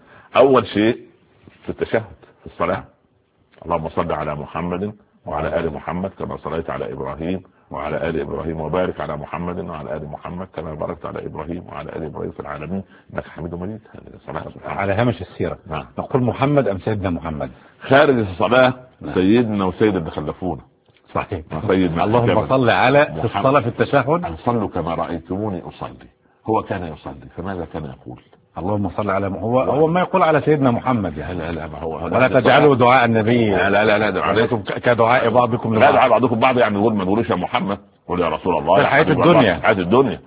S3: اول شيء في التشهد في الصلاة، اللهم صل على محمد وعلى آل محمد كما صليت على إبراهيم وعلى آل إبراهيم، وبارك على محمد وعلى آل محمد كما باركت على إبراهيم وعلى آل إبراهيم في العالمين إنك حميد مجيد. هذه الصلاة
S2: على هامش السيرة.
S3: نعم.
S2: نقول محمد أم سيدنا محمد؟
S3: خارج الصلاة سيدنا وسيد اللي خلفونا.
S2: صحيح.
S3: سيدنا
S2: اللهم صل على في الصلاة في التشهد
S3: أن صلوا كما رأيتموني أصلي. هو كان يصلي، فماذا كان يقول؟
S2: اللهم صل على هو ما يقول على سيدنا محمد يعني.
S3: لا ما هو
S2: ولا تجعلوا دعاء النبي
S3: لا
S2: عليكم كدعاء بعضكم
S3: لبعض. لا دعاء بعضكم بعض يعني نقول ما نقولش يا محمد، قول يا رسول الله.
S2: في حياة الدنيا.
S3: حياة الدنيا.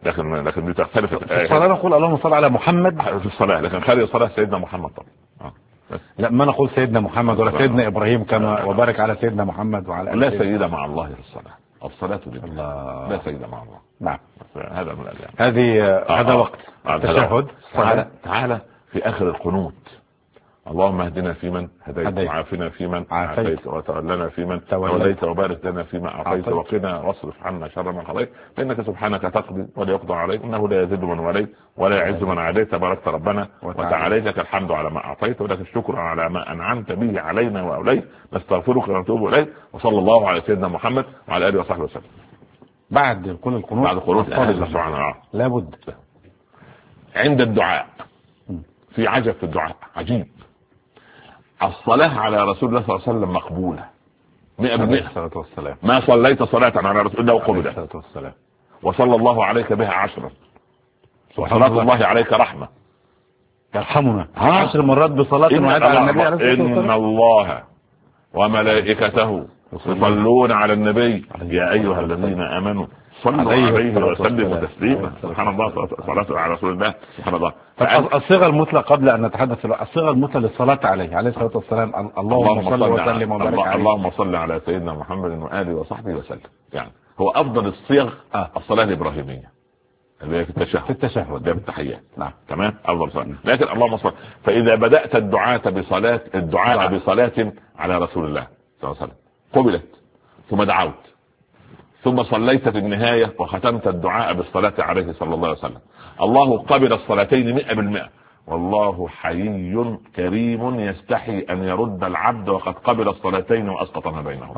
S3: لكن بتختلف
S2: في الصلاة نقول اللهم صل على محمد
S3: في الصلاة، لكن خارج الصلاة سيدنا محمد طبعا.
S2: لا ما نقول سيدنا محمد ولا سيدنا إبراهيم كما وبارك على سيدنا محمد وعلى
S3: لا سيد مع الله في الصلاة. الصلاة
S2: لله.
S3: لا سيد مع الله.
S2: نعم.
S3: هذا من الأديان.
S2: هذا وقت التشهد.
S3: تعالى في آخر القنوت، اللهم اهدنا فيمن هديت وعافنا فيمن عافيت وتولنا فيمن توليت وبارك لنا فيما أعطيت وقنا واصرف عنا شر ما قضيت فإنك سبحانك تقضي ولا يقضى عليك إنه لا يذل من وليت ولا يعز من عاديت. تباركت ربنا وتعالى، لك الحمد على ما أعطيت ولك الشكر على ما أنعمت به علينا وأوليت. نستغفرك ونتوب إليك. وصلى الله على سيدنا محمد وعلى آله وصحبه وسلم.
S2: بعد كل القنوت،
S3: بعد القنوت
S2: لابد
S3: عند الدعاء في عجب في الدعاء عجيب. الصلاة على رسول الله صلى الله عليه وسلم مقبولة 100%. ما صليت صلاة على رسول الله وقبلت. وصلى الله عليك بها 10. وصلاة الله عليك رحمة.
S2: يرحمنا 10 مرات بصلاة على النبي عليه الصلاة والسلام.
S3: إن الله وملائكته يصلون على النبي يا أيها الذين آمنوا صلوا عليه وسلموا تسليما. سبحان الله. صلاة على رسول الله. سبحان الله.
S2: الصيغة المثلى قبل أن نتحدث الصيغة المثلى للصلاة عليه الصلاة والسلام اللهم صل وسلم وبارك عليه.
S3: اللهم صل على سيدنا محمد وآله وصحبه وسلم. يعني هو أفضل الصيغ الصلاة الإبراهيمية اللي هي في التشهد.
S2: في التشهد
S3: ده بالتحيات.
S2: نعم.
S3: تمام. أفضل صلاة. لكن اللهم صل. فإذا بدأت الدعاء بصلاة على رسول الله صلى الله عليه وسلم قبلت، ثم دعوت، ثم صليت في النهاية وختمت الدعاء بالصلاة عليه صلى الله عليه وسلم، الله قبل الصلاتين 100%. والله حيي كريم يستحي أن يرد العبد وقد قبل الصلاتين وأسقط ما بينهما.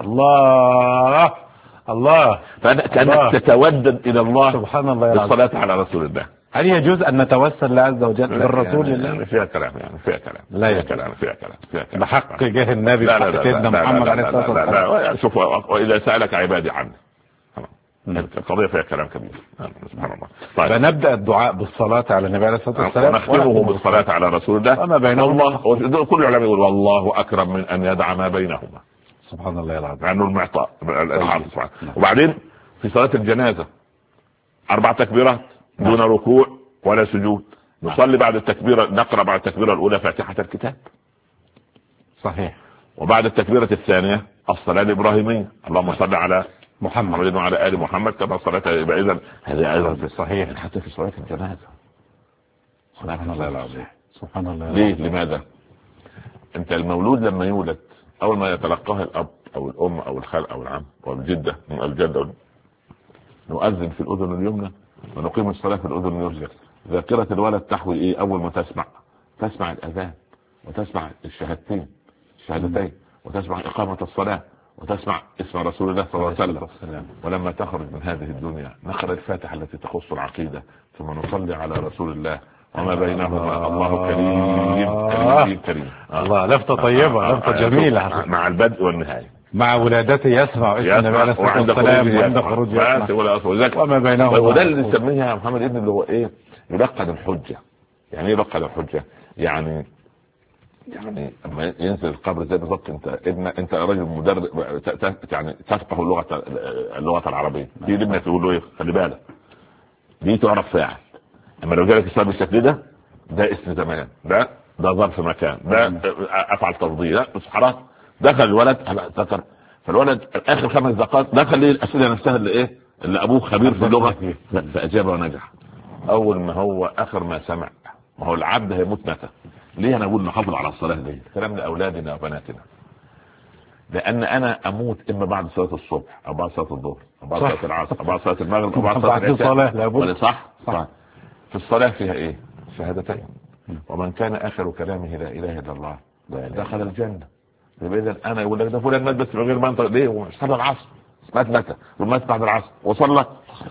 S2: الله
S3: كأنك تتودد إلى الله
S2: سبحان الله
S3: بالصلاة على رسول الله.
S2: هل يجوز أن نتوسل الله عز وجل بالرسول الله؟
S3: يعني فيها كلام فيها كلام
S2: بحق جاه النبي بحق سيدنا محمد عليه الصلاة والسلام.
S3: لا شوف، وإذا سألك عبادي عني القضية فيها كلام كبير. سبحان الله.
S2: طيب فنبدأ الدعاء بالصلاة على النبي عليه الصلاة والسلام
S3: ونختمه بالصلاة على رسول الله.
S2: وما بينهما
S3: كل العلماء يقول والله أكرم من أن يدع ما بينهما.
S2: سبحان الله العظيم.
S3: لأنه المعطاء سبحانه. وبعدين في صلاة الجنازة 4 تكبيرات دون ركوع ولا سجود. نصلي بعد التكبيرة، نقرأ بعد التكبيرة الأولى فاتحة الكتاب.
S2: صحيح.
S3: وبعد التكبيرة الثانية الصلاة الإبراهيمية، اللهم صل على
S2: محمد
S3: وعلى آل محمد كما صليت. إذا هذا أيضا في
S2: الصحيح
S3: حتى في صلاة الجنازة.
S2: سبحان الله العظيم. سبحان الله.
S3: ليه؟ لماذا؟ أنت المولود لما يولد أول ما يتلقاه الأب او الام او الخال او العم او الجده نؤذن في الاذن اليمنى ونقيم الصلاه في الاذن اليسرى. ذاكره الولد تحوي ايه؟ اول ما تسمع الاذان وتسمع الشهادتين وتسمع اقامه الصلاه وتسمع اسم رسول الله صلى الله عليه وسلم. ولما تخرج من هذه الدنيا نقرأ الفاتحة التي تخص العقيدة ثم نصلي على رسول الله وما بينهما. الله كريم.
S2: الله لفتة طيبة، لفتة جميلة
S3: مع البدء والنهاية، مع
S2: ولادته يسمع اسم النبي عليه الصلاة والسلام وعند خروجه وما بينهما.
S3: وده اللي نسميه يا محمد ابن اللي هو ايه؟ يلقن الحجة. يعني ايه يلقن الحجة؟ يعني لما ينزل القبر زي بالظبط انت راجل مدرب يعني تفقه اللغه العربيه. دي ابنك تقول له ايه؟ خلي بالك دي تعرف فاعل. اما لو جالك السؤال بالشكل ده اسم زمان، ده ظرف مكان، ده افعل تفضيل، لا خلاص. دخل الولد ذكر، فالولد اخر 5 دقائق دخل ليه الاسئله نفسها اللي ابوه خبير في اللغه فاجاب ونجح. اول ما هو اخر ما سمع، ما هو العبد هيموت متى؟ ليه انا اقول نحافظ على الصلاه؟ ليه الكلام لاولادنا وبناتنا؟ لان انا اموت اما بعد صلاه الصبح او بعد صلاه الظهر او بعد صلاه العصر او بعد صلاه المغرب او بعد صلاه العشاء. صح. في الصلاه فيها ايه؟ شهادتين. ومن كان اخر كلامه لا اله الا الله دخل الجنه. اذا انا يقول لك ده فلان مات بس من غير منطق. ليه؟ صلى العصر، مات متى؟ ومات بعد العصر وصلى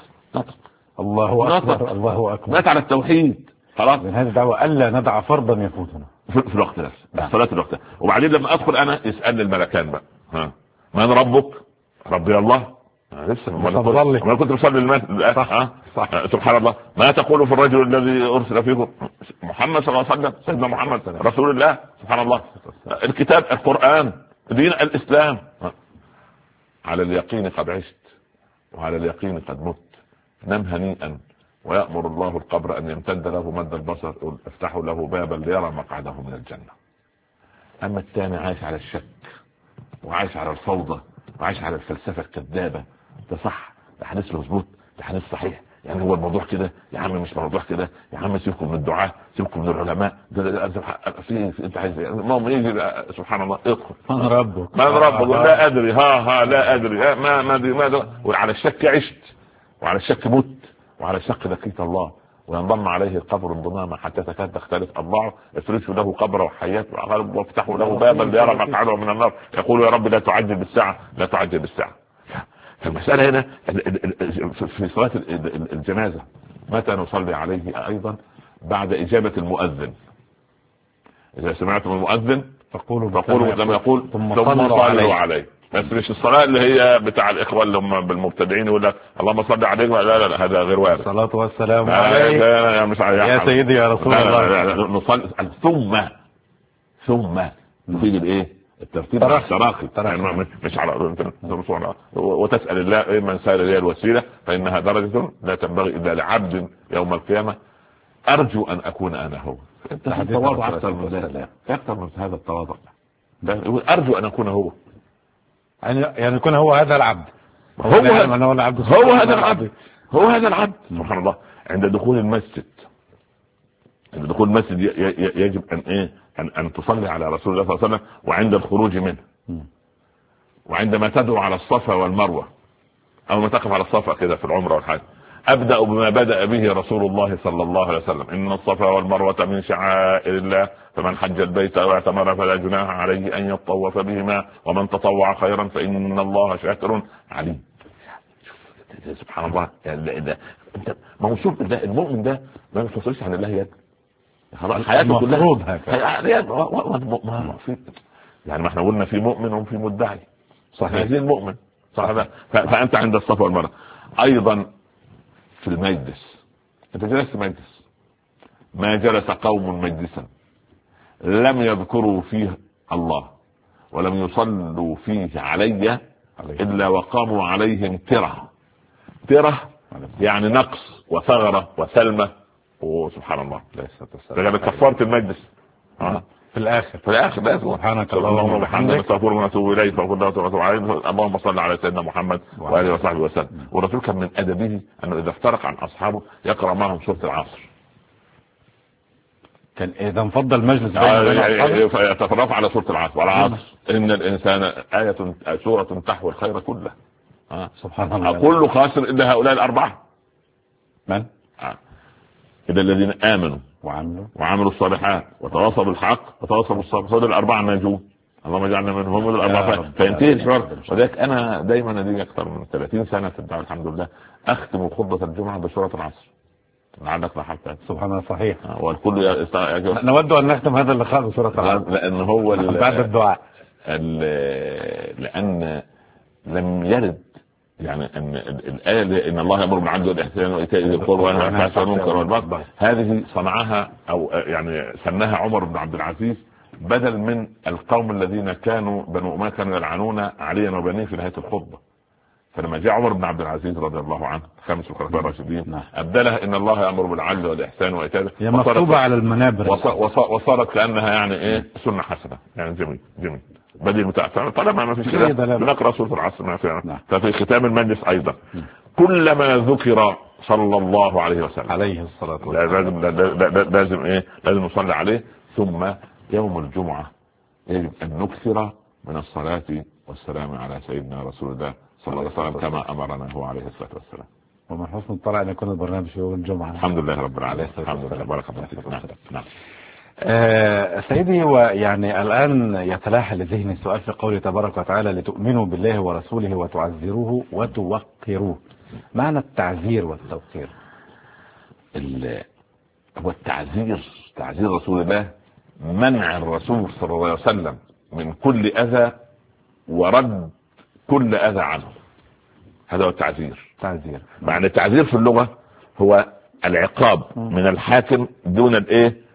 S2: الله اكبر
S3: مات على التوحيد. خلاص.
S2: من هذه الدعوة ألا ندع فرضا يفوتنا
S3: في الوقت نفسه، الصلاة الوقت. وبعدين لما أدخل أنا يسألني الملكان بقى، من ربك؟ ربي الله. لسه ما كنت بصلي المال. صح. سبحان الله. ما تقول في الرجل الذي أرسل فيكم؟ محمد صلى الله عليه وسلم، سيدنا محمد رسول الله. سبحان الله. الكتاب القرآن، دين الإسلام. على اليقين قد عشت وعلى اليقين قد مت. نم هنيئا. ويأمر الله القبر أن يمتد له مد البصر، افتحوا له بابا ليرى مقعده من الجنة. أما الثاني عايش على الشك وعايش على الفوضى وعايش على الفلسفة الكذابة. ده صح، ده حديث مظبوط، ده حديث صحيح. يعني هو الموضوع كده يا عم؟ مش موضوع كده يا عم. سيبكم من الدعاء، سيبكم من العلماء. في انت عايز المهم يجي سبحان الله ادخل.
S2: من ربك؟
S3: لا أدري. لا أدري. ما وعلى الشك عشت وعلى الشك مت وعلى الشق لقيت الله. وينضم عليه القبر انضماما حتى تكاد تختلف اضلاعه. افرشوا له قبره وحياته وافتحوا له بابا ليرى مقعده من النار. يقول يا رب لا تعجل بالساعه، لا تعجل بالساعه. فالمساله هنا في صلاه الجنازه متى نصلي عليه؟ ايضا بعد اجابه المؤذن. اذا سمعتم المؤذن فقولوا لما يقول ثم صلوا عليه. بس مش الصلاة اللي هي بتاع الإخوة اللي هم بالمبتدعين يقول لك اللهم صل عليك. لا هذا غير وارد.
S2: الصلاة والسلام عليك يا سيدي يا رسول الله.
S3: نصلي ثم نفيد الايه؟ الترتيب التراخي. يعني مش على وتسأل الله من سأل إليه الوسيلة فإنها درجة لا تنبغي إلا لعبد يوم القيامة. أرجو أن أكون أنا هو. التواضع أكثر من هذا التواضع. أرجو أن أكون هو،
S2: يعني يكون هو هذا العبد.
S3: هو هذا العبد. سبحان الله. عند دخول المسجد يجب ان تصلي على رسول الله صلى الله عليه وسلم. وعند الخروج منه، وعندما تدعو على الصفا والمروه، او ما تقف على الصفا كده في العمره والحج، ابدا بما بدا به رسول الله صلى الله عليه وسلم: ان الصفا والمروه من شعائر الله فمن حج البيت او اعتمر فلا جناح عليه ان يطوف بهما ومن تطوع خيرا فان الله شاكر عليم. سبحان الله. انت موصوف بالله. المؤمن ده ما بيفصلش عن الله يد. خلاص حياته كلها يعني ما احنا قلنا في مؤمن وفي مدعي. صحيح. هذه المؤمن صح. فانت عند الصفا والمروه. ايضا في المجلس، انت جلست مجلس، ما جلس قوم مجلسا لم يذكروا فيه الله ولم يصلوا فيه علي الا وقاموا عليهم تره يعني نقص وثغرة وسلمة. وسبحان الله ده كفارة المجلس
S2: في الاخر
S3: سبحانك اللهم وبحمدك نستغفرك ونتوب اليك اللهم صل على سيدنا محمد واله وصحبه وسلم. والرسول كان من ادبه انه اذا افترق عن اصحابه يقرا معهم سوره العصر.
S2: كان اذا انفضل المجلس
S3: يتفرق على سوره العصر والعصر ان الانسان آية سورة تحوي الخير كله.
S2: سبحان الله.
S3: كل خاسر الا هؤلاء الاربعة.
S2: من؟
S3: اذا الذين امنوا وعملوا الصالحات وتواصوا بالحق وتواصوا بالصبر، صدر الاربعة الناجون، اللهم اجعلنا منهم الاربعة. فينتهي الحوار. وذلك انا دايما ادي اكثر من 30 سنة في الدعوة الحمد لله اختم خطبة الجمعة بسورة العصر لعلك لاحظت.
S2: سبحان الله صحيح.
S3: والكل
S2: نود ان نختم هذا اللقاء بسورة العصر
S3: لان هو
S2: بعد الدعاء،
S3: لان لم يرد يعني ان الايه ان الله يامر بالعدل والاحسان وايتاء ذي القربى وينهى عن الفحشاء والمنكر والبغي، هذه صنعها او يعني سنها عمر بن عبد العزيز بدل من القوم الذين كانوا بنو اميه كانوا يلعنون عليا وبنيه في نهايه الخطبه. فلما جاء عمر بن عبد العزيز رضي الله عنه خامس الخلفاء الراشدين ابدلها ان الله يامر بالعدل والاحسان وايتاء،
S2: هي مكتوبه على المنابر
S3: وصارت كانها يعني ايه سنه حسنه، يعني جميل بديل بتاع. طالما ما فيش كده نقرا سوره العصر ما فيها. ففي ختام المجلس ايضا كلما ذكر صلى الله عليه وسلم
S2: عليه الصلاه والسلام
S3: لازم نصلي عليه. ثم يوم الجمعه يجب ان نكثر من الصلاه والسلام على سيدنا رسول الله صلى الله عليه وسلم كما امرنا هو عليه الصلاه والسلام.
S2: ومن حسن الطلع ان يكون البرنامج في يوم الجمعه.
S3: الحمد لله رب العالمين. الحمد لله. بارك الله فيك. نعم.
S2: سيدي، ويعني الآن يتلاحى لذهني سؤال في قوله تبارك وتعالى لتؤمنوا بالله ورسوله وتعزروه وتوقروه. معنى التعزير والتوقير؟
S3: هو تعزير رسول الله منع الرسول صلى الله عليه وسلم من كل أذى ورد كل أذى عنه. هذا هو التعزير. معنى التعزير في اللغة هو العقاب من الحاكم دون الايه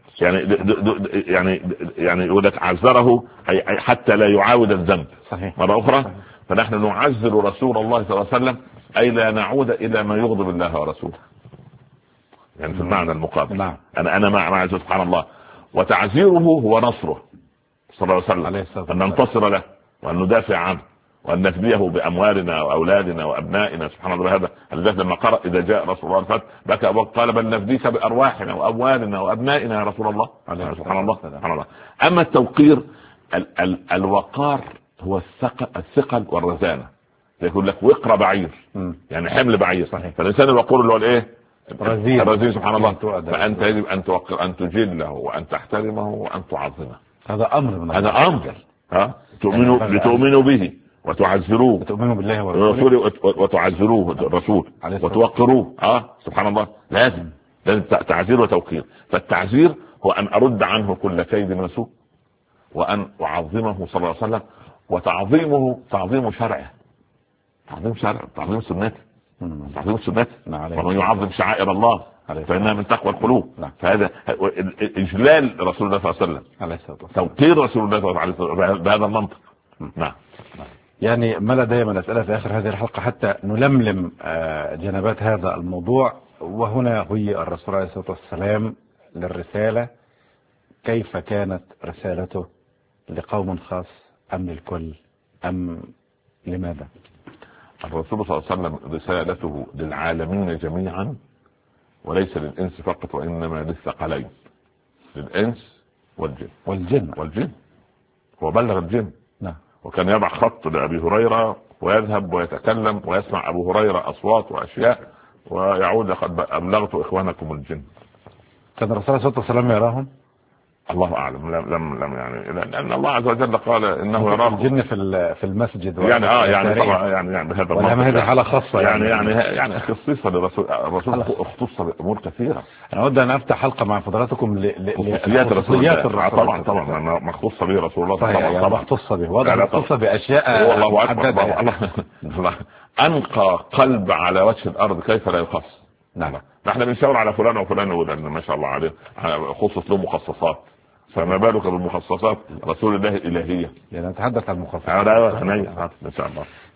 S3: يعني يقول لك عذره حتى لا يعاود الذنب.
S2: صحيح.
S3: مرة أخرى صحيح. فنحن نعزر رسول الله صلى الله عليه وسلم أي لا نعود إلى ما يغضب الله ورسوله، يعني في المعنى المقابل.
S2: نعم.
S3: أنا مع سبحان الله. وتعزيره هو نصره صلى الله عليه وسلم، أن ننتصر له وأن ندافع عنه وأن نفديه بأموالنا وأولادنا وأبنائنا. سبحان الله. هذا الذي لما قرأ إذا جاء رسول الله الفتح بكى وقال بل نفديك بأرواحنا وأموالنا وأبنائنا يا رسول الله. سبحان الله. أما التوقير الوقار هو الثقل والرزانة. يقول لك وقر بعير يعني حمل بعير.
S2: صحيح.
S3: فالإنسان الوقور اللي هو الإيه الرزين. سبحان الله. فأنت يجب أن توقر، أن تجله وأن تحترمه وأن تعظمه.
S2: هذا أمر من
S3: هذا أمر. لتؤمنوا به وتعزروه،
S2: تؤمنوا بالله ورسوله
S3: وتعزروه الرسول وتوقروه. سبحان الله. لازم تعزير وتوقير. فالتعزير هو أن أرد عنه كل كيد وسوء وأن أعظمه صلى الله عليه وسلم. وتعظيمه تعظيم شرعه، تعظيم سنته، ومن يعظم شعائر الله فإنها من تقوى القلوب. فهذا إجلال رسول الله صلى الله عليه وسلم، توقير رسول الله صلى الله عليه وسلم بهذا المنطق. نعم.
S2: يعني ما لدي من أسئلة في آخر هذه الحلقة حتى نلملم جنبات هذا الموضوع. وهنا هي الرسول عليه الصلاة والسلام للرسالة، كيف كانت رسالته لقوم خاص أم للكل أم لماذا؟
S3: الرسول صلى الله عليه وسلم رسالته للعالمين جميعا وليس للإنس فقط، وإنما للثقلين، للإنس والجن. هو بلغ الجن.
S2: نعم.
S3: وكان يضع خط لأبي هريرة ويذهب ويتكلم ويسمع أبو هريرة أصوات وأشياء ويعود قد أبلغت إخوانكم الجن.
S2: كان الرسول صلى الله عليه وسلم يراهم؟
S3: الله أعلم. لم يعني لأن الله عز وجل قال إنه يراهم.
S2: الجن في المسجد
S3: يعني طبعا يعني بهذا
S2: الموضوع. هذه حالة خاصة
S3: يعني خصيصة للرسول. الرسول اختص بأمور كثيرة.
S2: أنا أود أن أفتح حلقة مع فضلاتكم
S3: خصوصيات الرسول. طبعا ما خص به رسول الله
S2: صلى الله عليه وسلم. مختص به وضع مختص بأشياء
S3: محددة. الله أنقى قلب على وجه الأرض كيف لا يخص.
S2: نعم.
S3: نحن بنشاور على فلان وفلان نقول أن ما شاء الله عليه خصص له مخصصات، فما بالك بالمخصصات رسول الله الإلهية.
S2: يعني نتحدث عن المخصصات
S3: ان شاء الله.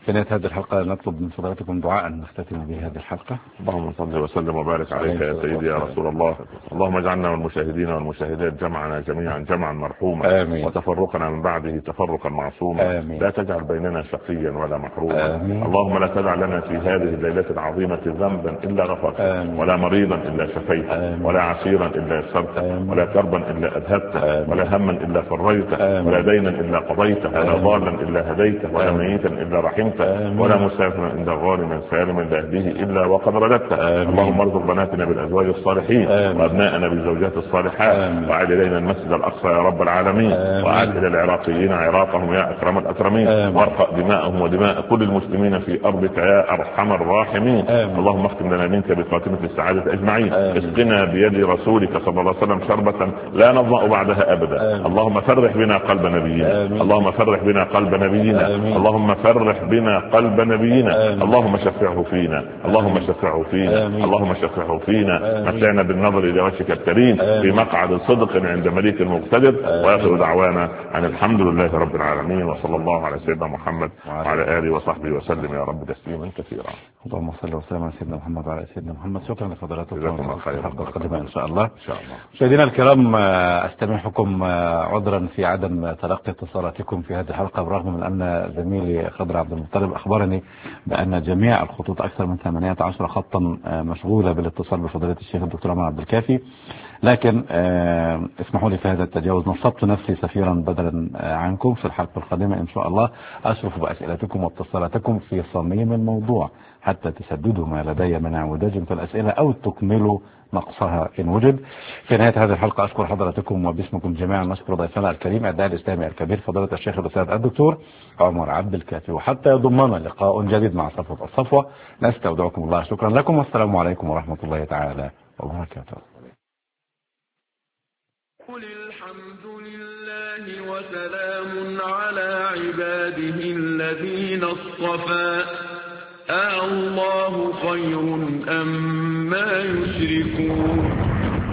S2: في نهاية هذه الحلقة نطلب من فضلاتكم دعاء نختتم به هذه الحلقة.
S3: اللهم صل وسلم وبارك عليك يا سيدي يا رسول الله. اللهم اجعلنا والمشاهدين والمشاهدات جمعنا جميعا جمعا مرحوما،
S2: آمين.
S3: وتفرقنا من بعده تفرقا معصوما،
S2: آمين.
S3: لا تجعل بيننا شقيا ولا محروما.
S2: آمين.
S3: اللهم لا تدع لنا في هذه الليلة العظيمة ذنبا إلا غفرته، ولا مريضا إلا شفيته، ولا عسيرا إلا يسرته، ولا كربا إلا أذهبته، ولا هما إلا فريته، ولا دينا إلا قضيته، ولا ضالا إلا هديته، ولا ميتا إلا رحمته، ولا مسافرا إلا غارما سالما لا يهديه إلا وقد رددته. اللهم ارزق بناتنا بالأزواج الصالحين، وأبنائنا بالزوجات الصالحات، وعاد إلينا المسجد الأقصى يا رب العالمين، وعاد إلى العراقيين عراقهم يا أكرم الأكرمين، وارفع دماءهم ودماء كل المسلمين في أرضك يا أرحم الراحمين. اللهم اختم لنا منك بخاتمة السعادة أجمعين. اسقنا بيد رسولك صلى الله عليه وسلم شربة لا نظمأ بعدها أبدا. اللهم فرح بنا قلب نبينا، اللهم فرح بنا قلب نبينا، اللهم فرح بنا قلب نبينا، اللهم شفعه فينا، اللهم شفعه فينا، اللهم شفعه فينا. متعنا بالنظر إلى وجهك الكريم في مقعد صدق عند مليك مقتدر. وآخر دعوانا عن الحمد لله رب العالمين، وصلى الله على سيدنا محمد وعلى آله وصحبه وسلم يا رب تسليما كثيرا.
S2: اللهم صل وسلم على سيدنا محمد وعلى سيدنا محمد. شكرا لفضلاتكم.
S3: جزاكم خير.
S2: الحلقة القادمة إن شاء الله.
S3: الله.
S2: مشاهدينا الكرام، أستمعكم عذرا في عدم تلقي اتصالاتكم في هذه الحلقة، بالرغم من أن زميلي خضر عبد المطلب أخبرني بأن جميع الخطوط أكثر من 18 خطا مشغولة بالاتصال بفضيلة الشيخ الدكتور عمر عبد الكافي. لكن اسمحوا لي في هذا التجاوز، نصبت نفسي سفيرا بدلا عنكم. في الحلقة القادمة إن شاء الله أشرف بأسئلتكم واتصالاتكم في صميم الموضوع حتى تسددوا ما لدي من اعوجاج في الأسئلة أو تكملوا نقصها إن وجد. في نهاية هذه الحلقة أشكر حضراتكم وباسمكم جميعا نشكر ضيفنا الكريم الداعي الإسلامي الكبير فضيلة الشيخ الأستاذ الدكتور عمر عبد الكافي. وحتى يضمنا لقاء جديد مع صفوة الصفوة نستودعكم الله. شكرا لكم والسلام عليكم ورحمة الله تعالى وبركاته.
S1: قل الحمد لله وسلام على عباده الذين اصطفى، الله خير أم ما يشركون.